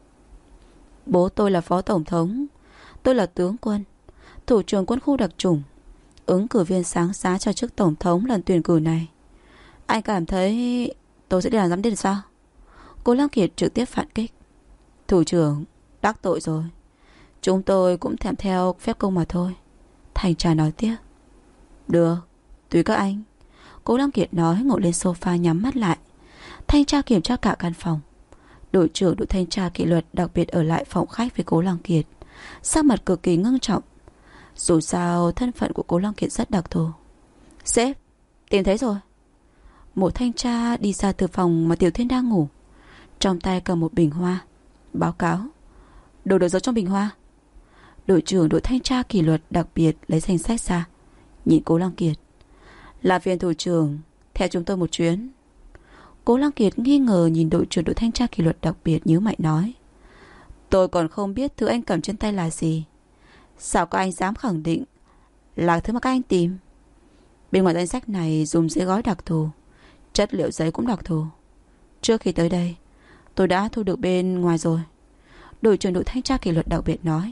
Bố tôi là phó tổng thống, tôi là tướng quân, thủ trưởng quân khu đặc chủng, ứng cử viên sáng giá cho chức tổng thống lần tuyển cử này. Anh cảm thấy tôi sẽ đi làm giám đốc sao? Cố Lăng Kiệt trực tiếp phản kích. Thủ trưởng đắc tội rồi. Chúng tôi cũng thèm theo phép công mà thôi. Thanh tra nói tiếp. Được, tùy các anh. Cố Lăng Kiệt nói, ngồi lên sofa nhắm mắt lại. Thanh tra kiểm tra cả căn phòng. Đội trưởng đội thanh tra kỷ luật đặc biệt ở lại phòng khách với Cố Lăng Kiệt, sắc mặt cực kỳ ngưng trọng. Dù sao thân phận của Cố Lăng Kiệt rất đặc thù. Sếp, tìm thấy rồi. Một thanh tra đi ra từ phòng mà Tiểu Thiên đang ngủ, trong tay cầm một bình hoa. Báo cáo. Đồ được giấu trong bình hoa. Đội trưởng đội thanh tra kỷ luật đặc biệt lấy danh sách ra, nhìn Cố Lăng Kiệt. Là viên thủ trưởng, theo chúng tôi một chuyến. Cố Lăng Kiệt nghi ngờ nhìn đội trưởng đội thanh tra kỷ luật đặc biệt, nhíu mày nói. Tôi còn không biết thứ anh cầm trên tay là gì. Sao các anh dám khẳng định là thứ mà các anh tìm? Bên ngoài danh sách này dùng giấy gói đặc thù, chất liệu giấy cũng đặc thù. Trước khi tới đây tôi đã thu được bên ngoài rồi. Đội trưởng đội thanh tra kỷ luật đặc biệt nói.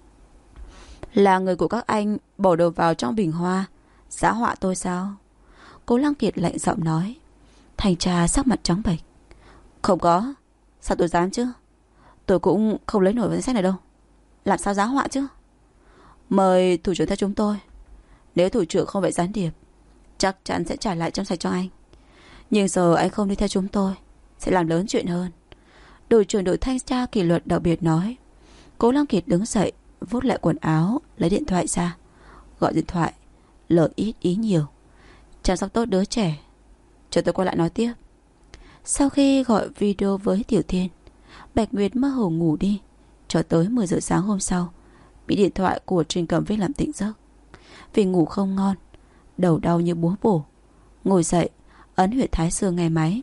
Là người của các anh bỏ đồ vào trong bình hoa, giá họa tôi sao? Cố Lăng Kiệt lạnh giọng nói. Thanh tra sắc mặt trắng bệch. Không có. Sao tôi dám chứ? Tôi cũng không lấy nổi vào danh sách này đâu. Làm sao giá họa chứ? Mời thủ trưởng theo chúng tôi. Nếu thủ trưởng không phải gián điệp, chắc chắn sẽ trả lại trong sạch cho anh. Nhưng giờ anh không đi theo chúng tôi, sẽ làm lớn chuyện hơn. Đội trưởng đội thanh tra kỷ luật đặc biệt nói. Cố Lăng Kiệt đứng dậy, vuốt lại quần áo, lấy điện thoại ra, gọi điện thoại. Lời ít ý nhiều. Chăm sóc tốt đứa trẻ, chờ tôi quay lại nói tiếp. Sau khi gọi video với Tiểu Thiên, Bạch Nguyệt mơ hồ ngủ đi, cho tới 10 giờ sáng hôm sau bị điện thoại của Trình Cẩm Vinh làm tỉnh giấc. vì ngủ không ngon, đầu đau như búa bổ. Ngồi dậy, ấn huyệt thái dương nghe máy.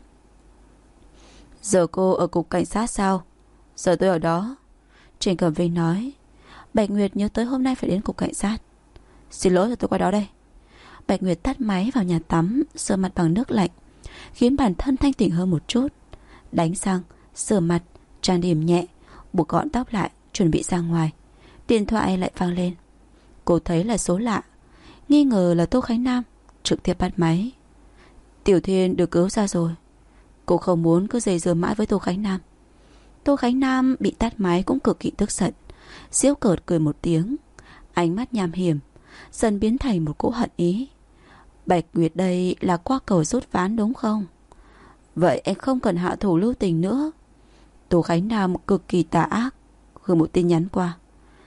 Giờ cô ở cục cảnh sát sao? Giờ tôi ở đó. Trình Cẩm Vinh nói. Bạch Nguyệt nhớ tới hôm nay phải đến cục cảnh sát. Xin lỗi, tôi qua đó đây. Bạch Nguyệt tắt máy vào nhà tắm, rửa mặt bằng nước lạnh, khiến bản thân thanh tỉnh hơn một chút. Đánh răng, rửa mặt, trang điểm nhẹ, buộc gọn tóc lại, chuẩn bị ra ngoài. Điện thoại lại vang lên. Cô thấy là số lạ, nghi ngờ là Tô Khánh Nam, trực tiếp bắt máy. Tiểu Thiên được cứu ra rồi. Cô không muốn cứ dây dưa mãi với Tô Khánh Nam. Tô Khánh Nam bị tắt máy cũng cực kỳ tức giận, giễu cợt cười một tiếng, ánh mắt nham hiểm dần biến thành một cỗ hận ý. Bạch Nguyệt đây là qua cầu rút ván đúng không? Vậy anh không cần hạ thủ lưu tình nữa. Tô Khánh Nam cực kỳ tà ác gửi một tin nhắn qua.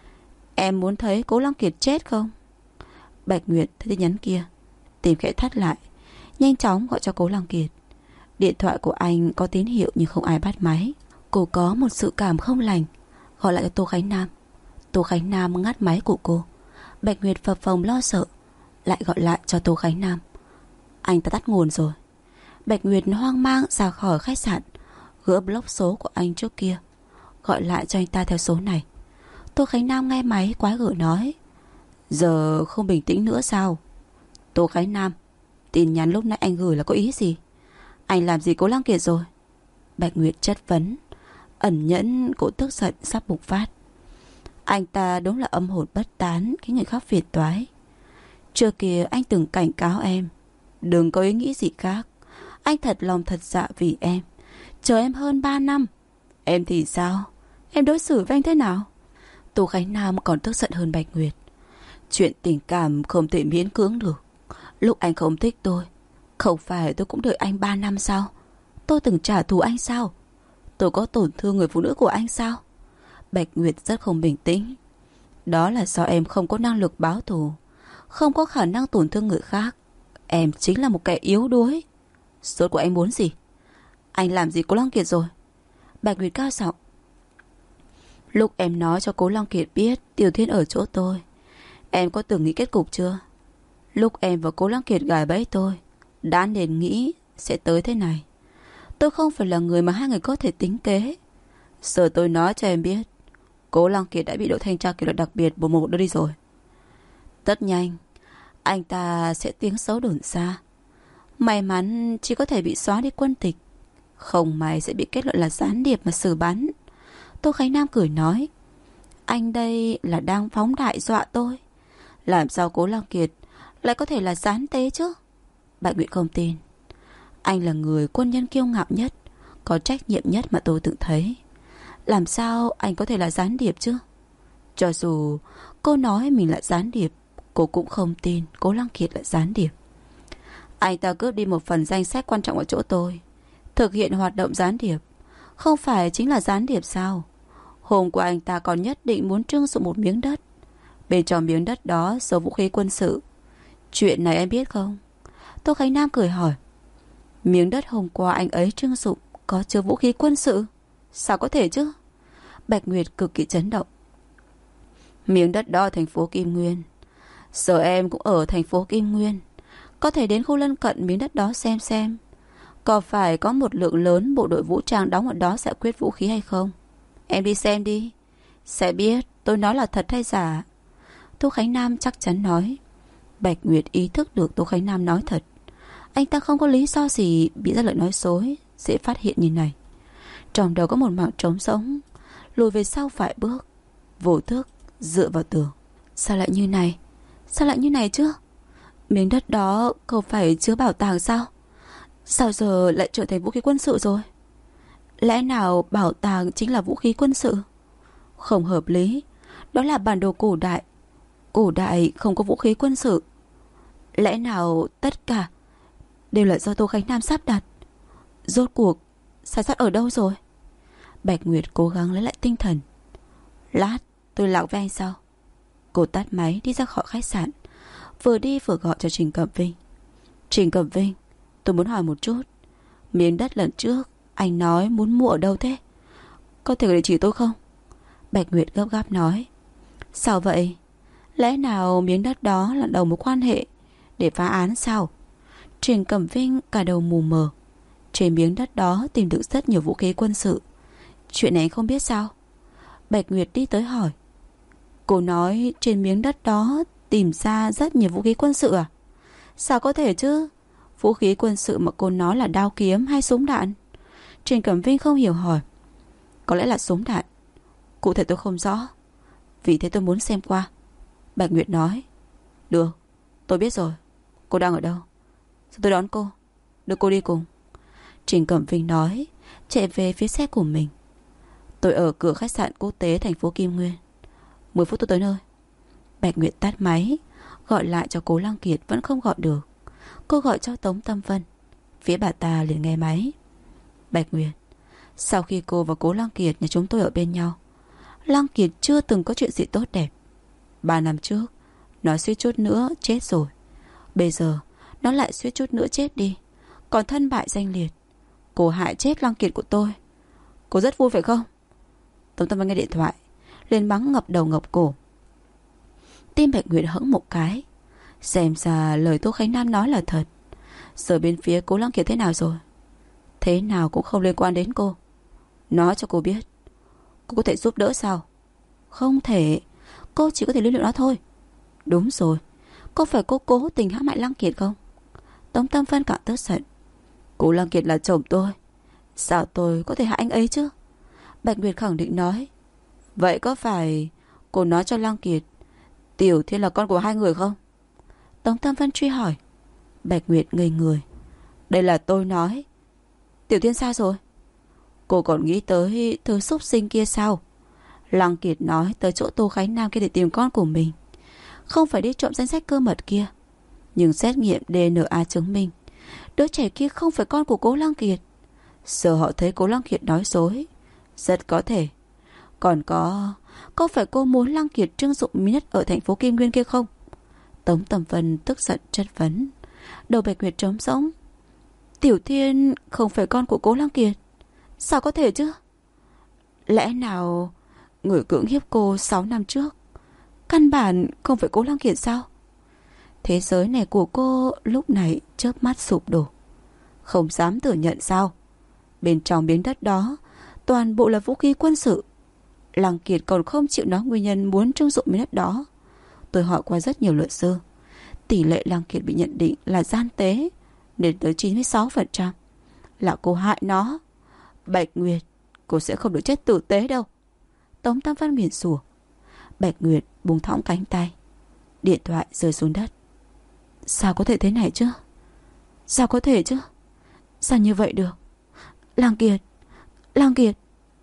Em muốn thấy Cố Lăng Kiệt chết không? Bạch Nguyệt thấy tin nhắn kia, tìm khẽ thắt lại, nhanh chóng gọi cho Cố Lăng Kiệt. Điện thoại của anh có tín hiệu nhưng không ai bắt máy. Cô có một sự cảm không lành, gọi lại cho Tô Khánh Nam. Tô Khánh Nam ngắt máy của cô. Bạch Nguyệt phập phồng lo sợ, lại gọi lại cho Tô Khánh Nam. Anh ta tắt nguồn rồi. Bạch Nguyệt hoang mang ra khỏi khách sạn, gỡ block số của anh trước kia, gọi lại cho anh ta theo số này. Tô Khánh Nam nghe máy quái gở nói. Giờ không bình tĩnh nữa sao? Tô Khánh Nam, tin nhắn lúc nãy anh gửi là có ý gì? Anh làm gì Cố Lăng Kiệt rồi? Bạch Nguyệt chất vấn, ẩn nhẫn cổ tức giận sắp bùng phát. Anh ta đúng là âm hồn bất tán, khiến người khác phiền toái. Trước kia anh từng cảnh cáo em, đừng có ý nghĩ gì khác. Anh thật lòng thật dạ vì em, chờ em hơn 3 năm. Em thì sao? Em đối xử với anh thế nào? Tô Khánh Nam còn tức giận hơn Bạch Nguyệt. Chuyện tình cảm không thể miễn cưỡng được. Lúc anh không thích tôi, không phải tôi cũng đợi anh 3 năm sao? Tôi từng trả thù anh sao? Tôi có tổn thương người phụ nữ của anh sao? Bạch Nguyệt rất không bình tĩnh. Đó là do em không có năng lực báo thù, không có khả năng tổn thương người khác. Em chính là một kẻ yếu đuối. Rốt của anh muốn gì? Anh làm gì Cố Lăng Kiệt rồi? Bạch Nguyệt cao giọng. Lúc em nói cho Cố Lăng Kiệt biết Tiểu Thiên ở chỗ tôi, em có từng nghĩ kết cục chưa? Lúc em và Cố Lăng Kiệt gài bẫy tôi, đã nên nghĩ sẽ tới thế này. Tôi không phải là người mà hai người có thể tính kế. Giờ tôi nói cho em biết, Cố Lăng Kiệt đã bị đội thanh tra kỷ luật đặc biệt bộ một đưa đi rồi. Tất nhanh anh ta sẽ tiếng xấu đồn xa. May mắn chỉ có thể bị xóa đi quân tịch, không may sẽ bị kết luận là gián điệp mà xử bắn. Tô Khánh Nam cười nói. Anh đây là đang phóng đại dọa tôi. Làm sao Cố Lăng Kiệt lại có thể là gián tế chứ? Bạch Nguyệt không tin. Anh là người quân nhân kiêu ngạo nhất, có trách nhiệm nhất mà tôi từng thấy. Làm sao anh có thể là gián điệp chứ? Cho dù cô nói mình là gián điệp, cô cũng không tin Cố Lăng Kiệt là gián điệp. Anh ta cướp đi một phần danh sách quan trọng ở chỗ tôi, thực hiện hoạt động gián điệp. Không phải chính là gián điệp sao? Hôm qua anh ta còn nhất định muốn trưng dụng một miếng đất. Bên trong miếng đất đó giấu vũ khí quân sự. Chuyện này em biết không? Tô Khánh Nam cười hỏi. Miếng đất hôm qua anh ấy trưng dụng có chứa vũ khí quân sự? Sao có thể chứ? Bạch Nguyệt cực kỳ chấn động. Miếng đất đó ở thành phố Kim Nguyên. Giờ em cũng ở thành phố Kim Nguyên, có thể đến khu lân cận miếng đất đó xem có phải có một lượng lớn bộ đội vũ trang đóng ở đó giải quyết vũ khí hay không. Em đi xem đi, sẽ biết tôi nói là thật hay giả. Tô Khánh Nam chắc chắn nói. Bạch Nguyệt ý thức được Tô Khánh Nam nói thật. Anh ta không có lý do gì bị ra lời nói dối dễ phát hiện như này. Trong đầu có một mảng trống rỗng, lùi về sau vài bước, vô thức dựa vào tường. Sao lại như này? Sao lại như này chứ? Miếng đất đó không phải chứa bảo tàng sao? Sao giờ lại trở thành vũ khí quân sự rồi? Lẽ nào bảo tàng chính là vũ khí quân sự? Không hợp lý. Đó là bản đồ cổ đại. Cổ đại không có vũ khí quân sự. Lẽ nào tất cả đều là do Tô Khánh Nam sắp đặt? Rốt cuộc sai sót ở đâu rồi? Bạch Nguyệt cố gắng lấy lại tinh thần. Lát tôi lạc với anh sau. Cô tắt máy đi ra khỏi khách sạn, vừa đi vừa gọi cho Trình Cẩm Vinh. Trình Cẩm Vinh, tôi muốn hỏi một chút. Miếng đất lần trước anh nói muốn mua ở đâu thế? Có thể địa chỉ tôi không? Bạch Nguyệt gấp gáp nói. Sao vậy? Lẽ nào miếng đất đó là đầu mối quan hệ để phá án sao? Trình Cẩm Vinh cả đầu mù mờ. Trên miếng đất đó tìm được rất nhiều vũ khí quân sự. Chuyện này anh không biết sao? Bạch Nguyệt đi tới hỏi. Cô nói trên miếng đất đó tìm ra rất nhiều vũ khí quân sự à? Sao có thể chứ? Vũ khí quân sự mà cô nói là đao kiếm hay súng đạn? Trình Cẩm Vinh không hiểu hỏi. Có lẽ là súng đạn. Cụ thể tôi không rõ, vì thế tôi muốn xem qua. Bạch Nguyệt nói. Được, tôi biết rồi. Cô đang ở đâu? Sao tôi đón cô, đưa cô đi cùng. Trình Cẩm Vinh nói, chạy về phía xe của mình. Tôi ở cửa khách sạn quốc tế thành phố Kim Nguyên. 10 phút tôi tới nơi. Bạch Nguyệt tắt máy, gọi lại cho Cố Lăng Kiệt vẫn không gọi được. Cô gọi cho Tống Tâm Vân. Phía bà ta liền nghe máy. Bạch Nguyệt, sau khi cô và Cố Lăng Kiệt nhà chúng tôi ở bên nhau, Lăng Kiệt chưa từng có chuyện gì tốt đẹp. 3 năm trước nó suýt chút nữa chết rồi. Bây giờ nó lại suýt chút nữa chết đi, còn thân bại danh liệt. Cô hại chết Lăng Kiệt của tôi. Cô rất vui phải không? Tống Tâm Vân nghe điện thoại liền mắng ngập đầu ngập cổ. Tim Bạch Nguyệt hững một cái. Xem ra lời Tô Khánh Nam nói là thật. Giờ bên phía Cố Lăng Kiệt thế nào rồi? Thế nào cũng không liên quan đến cô. Nói cho cô biết. Cô có thể giúp đỡ sao? Không thể. Cô chỉ có thể liên lụy nó thôi. Đúng rồi, có phải cô cố tình hãm hại Lăng Kiệt không? Tống Tâm Vân càng tức giận. Cố Lăng Kiệt là chồng tôi, sao tôi có thể hại anh ấy chứ? Bạch Nguyệt khẳng định nói. Vậy có phải cô nói cho Lăng Kiệt Tiểu Thiên là con của hai người không? Tống Tâm Vân truy hỏi. Bạch Nguyệt ngây người. Đây là tôi nói. Tiểu Thiên sao rồi? Cô còn nghĩ tới thứ xúc sinh kia sao? Lăng Kiệt nói tới chỗ Tô Khánh Nam kia để tìm con của mình, không phải đi trộm danh sách cơ mật kia. Nhưng xét nghiệm DNA chứng minh đứa trẻ kia không phải con của Cố Lăng Kiệt. Giờ họ thấy Cố Lăng Kiệt nói dối. Rất có thể. Còn có phải cô muốn Lăng Kiệt trưng dụng miếng đất ở thành phố Kim Nguyên kia không? Tống Tầm Vân tức giận chất vấn. Đầu Bạch Nguyệt trống rỗng. Tiểu Thiên không phải con của Cố Lăng Kiệt. Sao có thể chứ? Lẽ nào người cưỡng hiếp cô 6 năm trước căn bản không phải Cố Lăng Kiệt sao? Thế giới này của cô lúc này chớp mắt sụp đổ. Không dám thừa nhận sao? Bên trong miếng đất đó toàn bộ là vũ khí quân sự. Lăng Kiệt còn không chịu nói nguyên nhân muốn trưng dụng miếng đất đó. Tôi hỏi qua rất nhiều luật sư, tỷ lệ Lăng Kiệt bị nhận định là gian tế lên tới 96%. Là cô hại nó. Bạch Nguyệt, cô sẽ không được chết tử tế đâu. Tống Tam Văn miền sủa. Bạch Nguyệt buông thõng cánh tay. Điện thoại rơi xuống đất. Sao có thể thế này chứ? Sao có thể chứ? Sao như vậy được? Lăng Kiệt, Lăng Kiệt.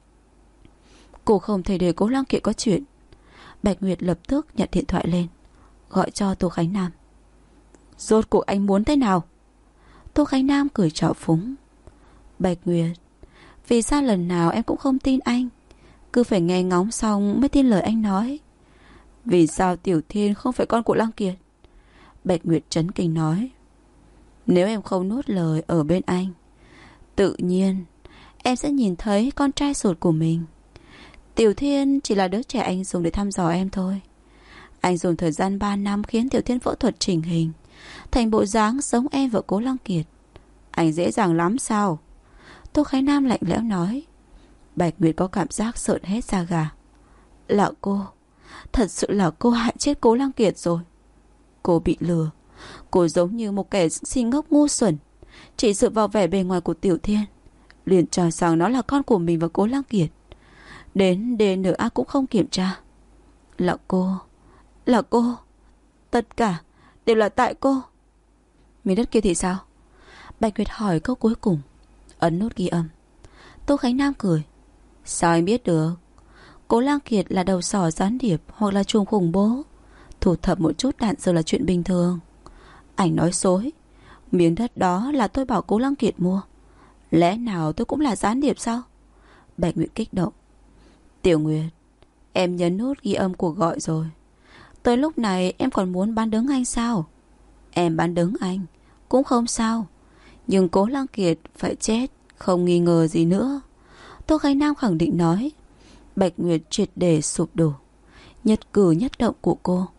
Cô không thể để Cố Lăng Kiệt có chuyện. Bạch Nguyệt lập tức nhận điện thoại lên, gọi cho Tô Khánh Nam. Rốt cuộc anh muốn thế nào? Tô Khánh Nam cười trào phúng. Bạch Nguyệt, vì sao lần nào em cũng không tin anh, cứ phải nghe ngóng xong mới tin lời anh nói? Vì sao Tiểu Thiên không phải con của Lăng Kiệt? Bạch Nguyệt chấn kinh nói. Nếu em không nuốt lời ở bên anh, tự nhiên em sẽ nhìn thấy con trai ruột của mình. Tiểu Thiên chỉ là đứa trẻ anh dùng để thăm dò em thôi. Anh dùng thời gian 3 năm khiến Tiểu Thiên phẫu thuật chỉnh hình thành bộ dáng giống em và Cố Lăng Kiệt. Anh dễ dàng lắm sao? Tô Khánh Nam lạnh lẽo nói. Bạch Nguyệt có cảm giác sợn hết da gà. Là cô, thật sự là cô hại chết Cố Lăng Kiệt rồi. Cô bị lừa. Cô giống như một kẻ si ngốc ngu xuẩn, chỉ dựa vào vẻ bề ngoài của Tiểu Thiên liền cho rằng nó là con của mình và Cố Lăng Kiệt. Đến DNA cũng không kiểm tra. Là cô, tất cả đều là tại cô. Miếng đất kia thì sao? Bạch Nguyệt hỏi câu cuối cùng, ấn nút ghi âm. Tô Khánh Nam cười. Sao anh biết được? Cố Lăng Kiệt là đầu sỏ gián điệp hoặc là trùm khủng bố, thu thập một chút đạn dược là chuyện bình thường. Anh nói dối. Miếng đất đó là tôi bảo Cố Lăng Kiệt mua. Lẽ nào tôi cũng là gián điệp sao? Bạch Nguyệt kích động. Tiểu Nguyệt, em nhấn nút ghi âm cuộc gọi rồi. Tới lúc này em còn muốn bán đứng anh sao? Em bán đứng anh cũng không sao, nhưng Cố Lăng Kiệt phải chết, không nghi ngờ gì nữa. Tô Khánh Nam khẳng định nói. Bạch Nguyệt triệt để sụp đổ. Nhất cử nhất động của cô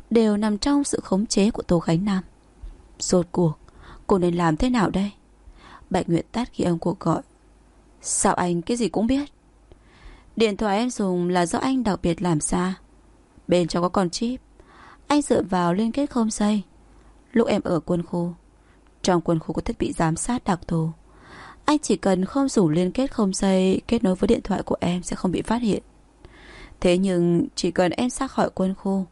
đều nằm trong sự khống chế của Tô Khánh Nam. Rốt cuộc cô nên làm thế nào đây? Bạch Nguyệt tắt khi ông cuộc gọi. Sao anh cái gì cũng biết? Điện thoại em dùng là do anh đặc biệt làm ra. Bên trong có con chip. Anh dựa vào liên kết không dây. Lúc em ở quân khu, trong quân khu có thiết bị giám sát đặc thù. Anh chỉ cần không dùng liên kết không dây kết nối với điện thoại của em sẽ không bị phát hiện. Thế nhưng chỉ cần em ra khỏi quân khu,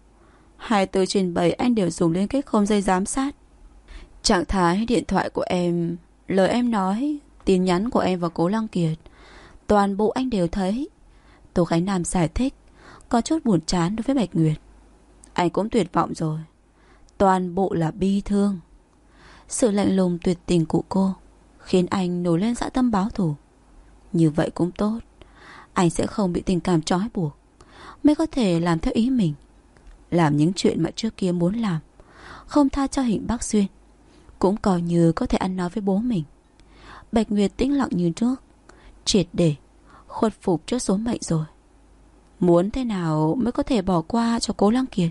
24/7 anh đều dùng liên kết không dây giám sát. Trạng thái điện thoại của em, lời em nói, tin nhắn của em và Cố Lăng Kiệt, toàn bộ anh đều thấy. Tô Khánh Nam giải thích, có chút buồn chán đối với Bạch Nguyệt. Anh cũng tuyệt vọng rồi. Toàn bộ là bi thương. Sự lạnh lùng tuyệt tình của cô khiến anh nổi lên dã tâm báo thù. Như vậy cũng tốt. Anh sẽ không bị tình cảm trói buộc, mới có thể làm theo ý mình, làm những chuyện mà trước kia muốn làm. Không tha cho Hình Bắc Xuyên, cũng coi như có thể ăn nói với bố mình. Bạch Nguyệt tĩnh lặng như trước, triệt để khuất phục trước số mệnh rồi. Muốn thế nào mới có thể bỏ qua cho Cố Lăng Kiệt?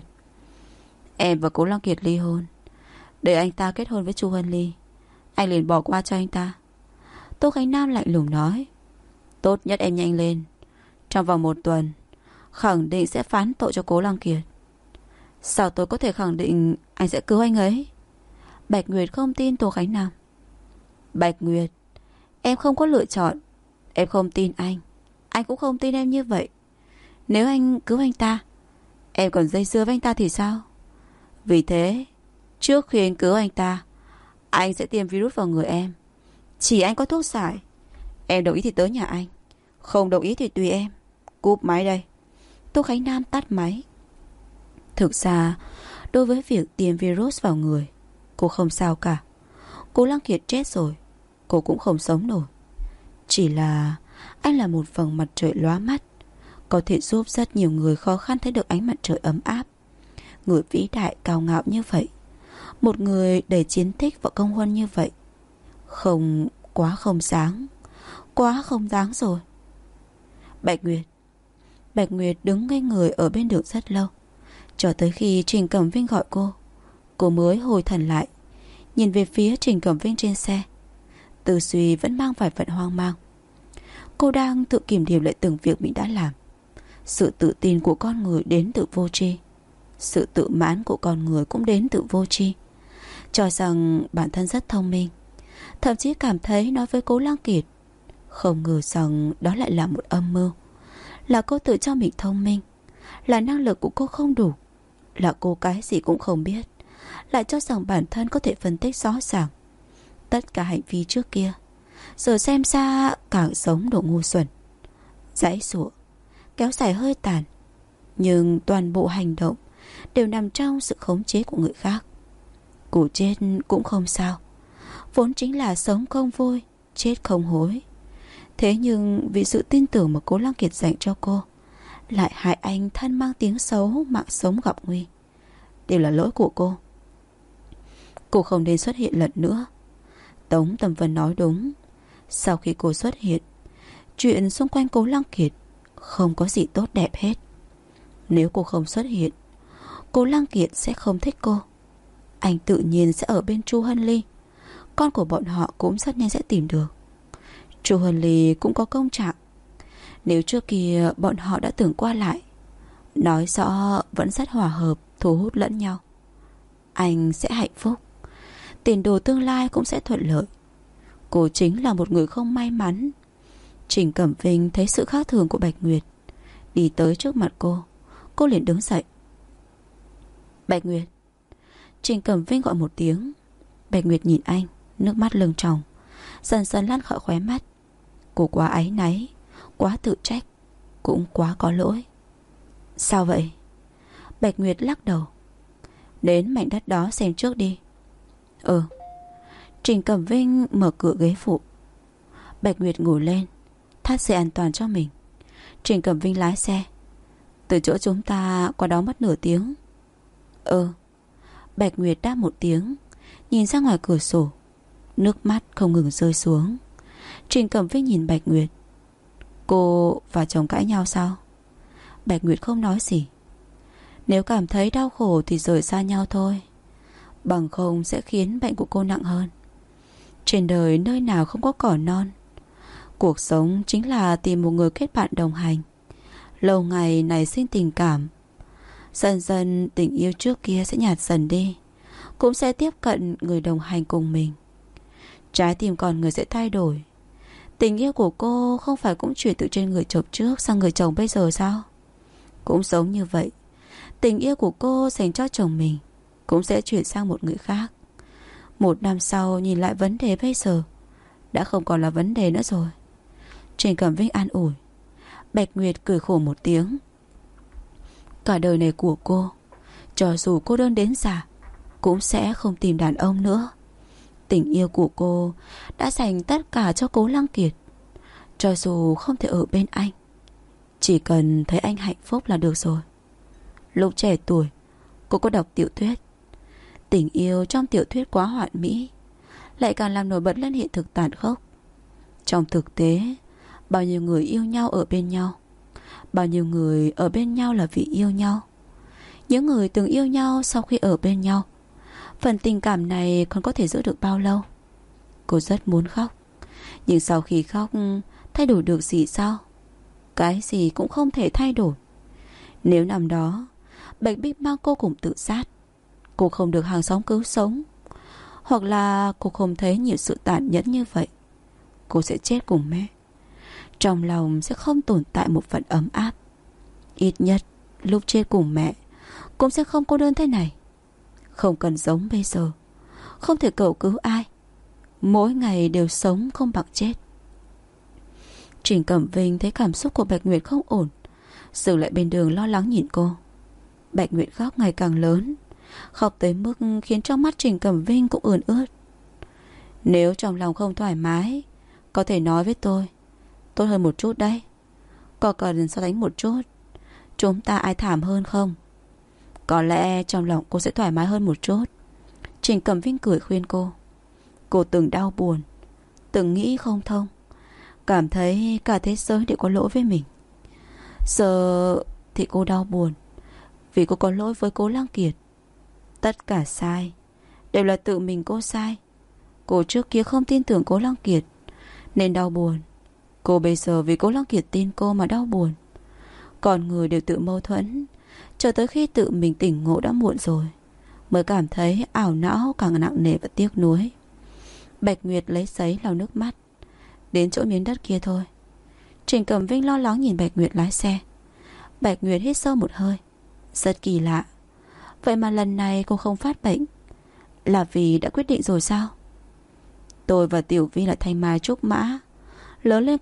Em và Cố Lăng Kiệt ly hôn, để anh ta kết hôn với Chu Hân Ly, anh liền bỏ qua cho anh ta. Tô Khánh Nam lạnh lùng nói. Tốt nhất em nhanh lên. Trong vòng 1 tuần khẳng định sẽ phán tội cho Cố Lăng Kiệt. Sao tôi có thể khẳng định anh sẽ cứu anh ấy? Bạch Nguyệt không tin Tô Khánh Nam. Bạch Nguyệt, em không có lựa chọn. Em không tin anh cũng không tin em như vậy. Nếu anh cứu anh ta, em còn dây dưa với anh ta thì sao? Vì thế, trước khi anh cứu anh ta, anh sẽ tiêm virus vào người em. Chỉ anh có thuốc giải. Em đồng ý thì tới nhà anh, không đồng ý thì tùy em. Cúp máy đây. Tô Khánh Nam tắt máy. Thực ra, đối với việc tiêm virus vào người, cô không sao cả. Cố Lăng Kiệt chết rồi, cô cũng không sống nổi. Chỉ là anh là một vầng mặt trời lóa mắt, có thể giúp rất nhiều người khó khăn thấy được ánh mặt trời ấm áp. Người vĩ đại cao ngạo như vậy, một người đầy chiến tích và công huân như vậy, không quá không dáng, quá không dáng rồi. Bạch Nguyệt đứng ngây người ở bên đường rất lâu, cho tới khi Trình Cẩm Vinh gọi cô mới hồi thần lại, nhìn về phía Trình Cẩm Vinh trên xe. Tư duy vẫn mang vài phần hoang mang. Cô đang tự kiểm điểm lại từng việc mình đã làm. Sự tự tin của con người đến từ vô tri, sự tự mãn của con người cũng đến từ vô tri. Cho rằng bản thân rất thông minh, thậm chí cảm thấy nói với Cố Lăng Kiệt. Không ngờ rằng đó lại là một âm mưu. Là cô tự cho mình thông minh, là năng lực của cô không đủ, là cô cái gì cũng không biết, lại cho rằng bản thân có thể phân tích rõ ràng tất cả hành vi trước kia. Giờ xem ra càng sống đồ ngu xuẩn, giãy giụa, kéo dài hơi tàn, nhưng toàn bộ hành động đều nằm trong sự khống chế của người khác. Cô chết cũng không sao, vốn chính là sống không vui, chết không hối. Thế nhưng vì sự tin tưởng mà Cố Lăng Kiệt dành cho cô, lại hại anh thân mang tiếng xấu, mạng sống gặp nguy. Đều là lỗi của cô. Cô không nên xuất hiện lần nữa. Tống Tầm Vân nói đúng. Sau khi cô xuất hiện, chuyện xung quanh Cố Lăng Kiệt không có gì tốt đẹp hết. Nếu cô không xuất hiện, Cố Lăng Kiệt sẽ không thích cô. Anh tự nhiên sẽ ở bên Chu Hân Ly. Con của bọn họ cũng rất nhanh sẽ tìm được. Chu Hân Ly cũng có công trạng. Nếu trước kia bọn họ đã từng qua lại, nói rõ vẫn rất hòa hợp, thu hút lẫn nhau, anh sẽ hạnh phúc, tiền đồ tương lai cũng sẽ thuận lợi. Cô chính là một người không may mắn. Trình Cẩm Vinh thấy sự khác thường của Bạch Nguyệt, đi tới trước mặt cô liền đứng dậy. Bạch Nguyệt. Trình Cẩm Vinh gọi một tiếng. Bạch Nguyệt nhìn anh, nước mắt lưng tròng dần dần lăn khỏi khóe mắt. Cô quá áy náy, quá tự trách, cũng quá có lỗi. Sao vậy? Bạch Nguyệt lắc đầu. Đến mảnh đất đó xem trước đi. Trình Cẩm Vinh mở cửa ghế phụ. Bạch Nguyệt ngồi lên, thắt dây an toàn cho mình. Trình Cẩm Vinh lái xe. Từ chỗ chúng ta qua đó mất nửa tiếng. Bạch Nguyệt đáp một tiếng, nhìn ra ngoài cửa sổ, nước mắt không ngừng rơi xuống. Trình Cẩm Vinh nhìn Bạch Nguyệt. Cô và chồng cãi nhau sao? Bạch Nguyệt không nói gì. Nếu cảm thấy đau khổ thì rời xa nhau thôi, bằng không sẽ khiến bệnh của cô nặng hơn. Trên đời nơi nào không có cỏ non. Cuộc sống chính là tìm một người kết bạn đồng hành, lâu ngày nảy sinh tình cảm. Dần dần tình yêu trước kia sẽ nhạt dần đi, cũng sẽ tiếp cận người đồng hành cùng mình. Trái tim con người sẽ thay đổi. Tình yêu của cô không phải cũng chuyển từ trên người chồng trước sang người chồng bây giờ sao? Cũng giống như vậy, tình yêu của cô dành cho chồng mình cũng sẽ chuyển sang một người khác. 1 năm sau nhìn lại vấn đề bây giờ đã không còn là vấn đề nữa rồi. Trình Cẩm Vinh an ủi. Bạch Nguyệt cười khổ một tiếng. Cả đời này của cô, cho dù cô đơn đến già, cũng sẽ không tìm đàn ông nữa. Tình yêu của cô đã dành tất cả cho Cố Lăng Kiệt. Cho dù không thể ở bên anh, chỉ cần thấy anh hạnh phúc là được rồi. Lúc trẻ tuổi, cô có đọc tiểu thuyết. Tình yêu trong tiểu thuyết quá hoàn mỹ, lại càng làm nổi bật lên hiện thực tàn khốc. Trong thực tế, bao nhiêu người yêu nhau ở bên nhau, bao nhiêu người ở bên nhau là vì yêu nhau. Những người từng yêu nhau sau khi ở bên nhau, phần tình cảm này còn có thể giữ được bao lâu? Cô rất muốn khóc, nhưng sau khi khóc, thay đổi được gì sao? Cái gì cũng không thể thay đổi. Nếu năm đó Bạch Bích mang cô cùng tự sát, cô không được hàng xóm cứu sống, hoặc là cô không thấy nhiều sự tàn nhẫn như vậy, cô sẽ chết cùng mẹ. Trong lòng sẽ không tồn tại một phần ấm áp. Ít nhất lúc chết cùng mẹ cũng sẽ không cô đơn thế này. Không cần giống bây giờ, không thể cầu cứu ai, mỗi ngày đều sống không bằng chết. Trình Cẩm Vinh thấy cảm xúc của Bạch Nguyệt không ổn, dừng lại bên đường lo lắng nhìn cô. Bạch Nguyệt khóc ngày càng lớn, khóc tới mức khiến trong mắt Trình Cẩm Vinh cũng ươn ướt. Nếu trong lòng không thoải mái, có thể nói với tôi, tốt hơn một chút đấy. Có cần so sánh một chút, chúng ta ai thảm hơn không? Có lẽ trong lòng cô sẽ thoải mái hơn một chút. Trình Cẩm Vinh cười khuyên cô. Cô từng đau buồn, từng nghĩ không thông, cảm thấy cả thế giới đều có lỗi với mình. Giờ thì cô đau buồn vì cô có lỗi với Cố Lăng Kiệt. Tất cả sai, đều là tự mình cô sai. Cô trước kia không tin tưởng Cố Lăng Kiệt nên đau buồn. Cô bây giờ vì Cố Lăng Kiệt tin cô mà đau buồn. Con người đều tự mâu thuẫn, cho tới khi tự mình tỉnh ngộ đã muộn rồi, mới cảm thấy ảo não càng nặng nề và tiếc nuối. Bạch Nguyệt lấy giấy lau nước mắt. Đến chỗ miếng đất kia thôi. Trình Cẩm Vinh lo lắng nhìn Bạch Nguyệt lái xe. Bạch Nguyệt hít sâu một hơi. Rất kỳ lạ, vậy mà lần này cô không phát bệnh, là vì đã quyết định rồi sao? Tôi và Tiểu Vi là thanh mai trúc mã, lớn lên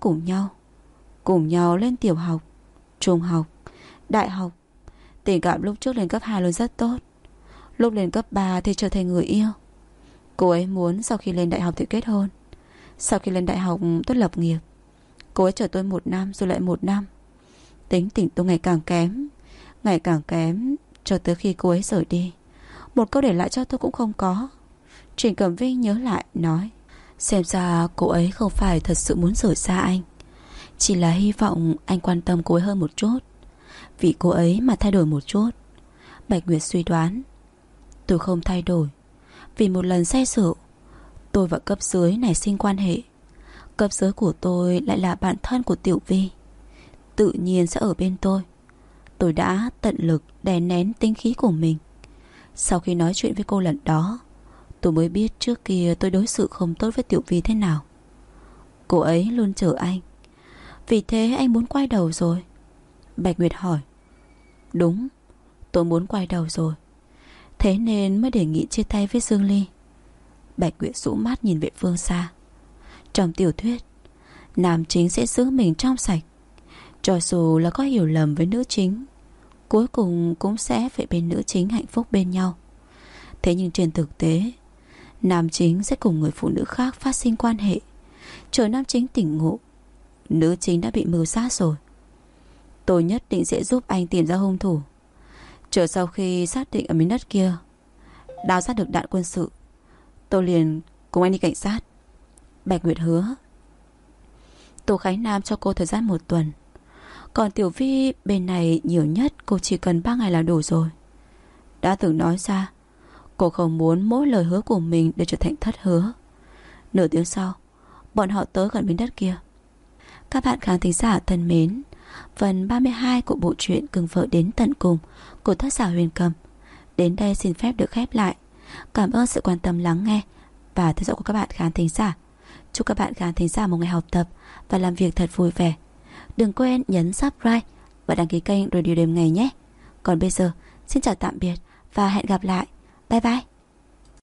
cùng nhau lên tiểu học, trung học, đại học. Tình cảm lúc trước lên cấp 2 luôn rất tốt, lúc lên cấp 3 thì trở thành người yêu. Cô ấy muốn sau khi lên đại học thì kết hôn, sau khi lên đại học tôi lập nghiệp. Cô ấy chờ tôi 1 năm rồi lại 1 năm. Tính tình tôi ngày càng kém, cho tới khi cô ấy rời đi, một câu để lại cho tôi cũng không có. Trình Cẩm Vinh nhớ lại nói, xem ra cô ấy không phải thật sự muốn rời xa anh, chỉ là hy vọng anh quan tâm cô ấy hơn một chút, vì cô ấy mà thay đổi một chút. Bạch Nguyệt suy đoán. Tôi không thay đổi vì một lần say rượu, tôi và cấp dưới nảy sinh quan hệ. Cấp dưới của tôi lại là bạn thân của Tiểu Vi, tự nhiên sẽ ở bên tôi. Tôi đã tận lực đè nén tính khí của mình. Sau khi nói chuyện với cô lần đó, tôi mới biết trước kia tôi đối xử không tốt với Tiểu Vi thế nào. Cô ấy luôn chờ anh, vì thế anh muốn quay đầu rồi? Bạch Nguyệt hỏi. Đúng, tôi muốn quay đầu rồi, thế nên mới đề nghị chia tay với Dương Ly. Bạch Nguyệt rũ mắt nhìn về phương xa. Trong tiểu thuyết, nam chính sẽ giữ mình trong sạch, cho dù là có hiểu lầm với nữ chính, cuối cùng cũng sẽ về bên nữ chính hạnh phúc bên nhau. Thế nhưng trên thực tế, nam chính sẽ cùng người phụ nữ khác phát sinh quan hệ. Chờ nam chính tỉnh ngộ, nữ chính đã bị mưu sát rồi. Tôi nhất định sẽ giúp anh tìm ra hung thủ. Chờ sau khi xác định ở miếng đất kia đào ra được đạn quân sự, tôi liền cùng anh đi cảnh sát. Bạch Nguyệt hứa. Tô Khánh Nam cho cô thời gian 1 tuần, còn Tiểu Vi bên này nhiều nhất cô chỉ cần 3 ngày là đủ rồi. đã từng nói ra cô không muốn mỗi lời hứa của mình đều trở thành thất hứa. Nửa tiếng sau, bọn họ tới gần miếng đất kia. Các bạn khán thính giả thân mến, phần 32 của bộ truyện Cưng Vợ Đến Tận Cùng của tác giả Huyền Cầm đến đây xin phép được khép lại. Cảm ơn sự quan tâm lắng nghe và theo dõi của các bạn khán thính giả. Chúc các bạn khán thính giả một ngày học tập và làm việc thật vui vẻ. Đừng quên nhấn subscribe và đăng ký kênh Radio Đêm Ngày nhé. Còn bây giờ, xin chào tạm biệt và hẹn gặp lại. Bye bye.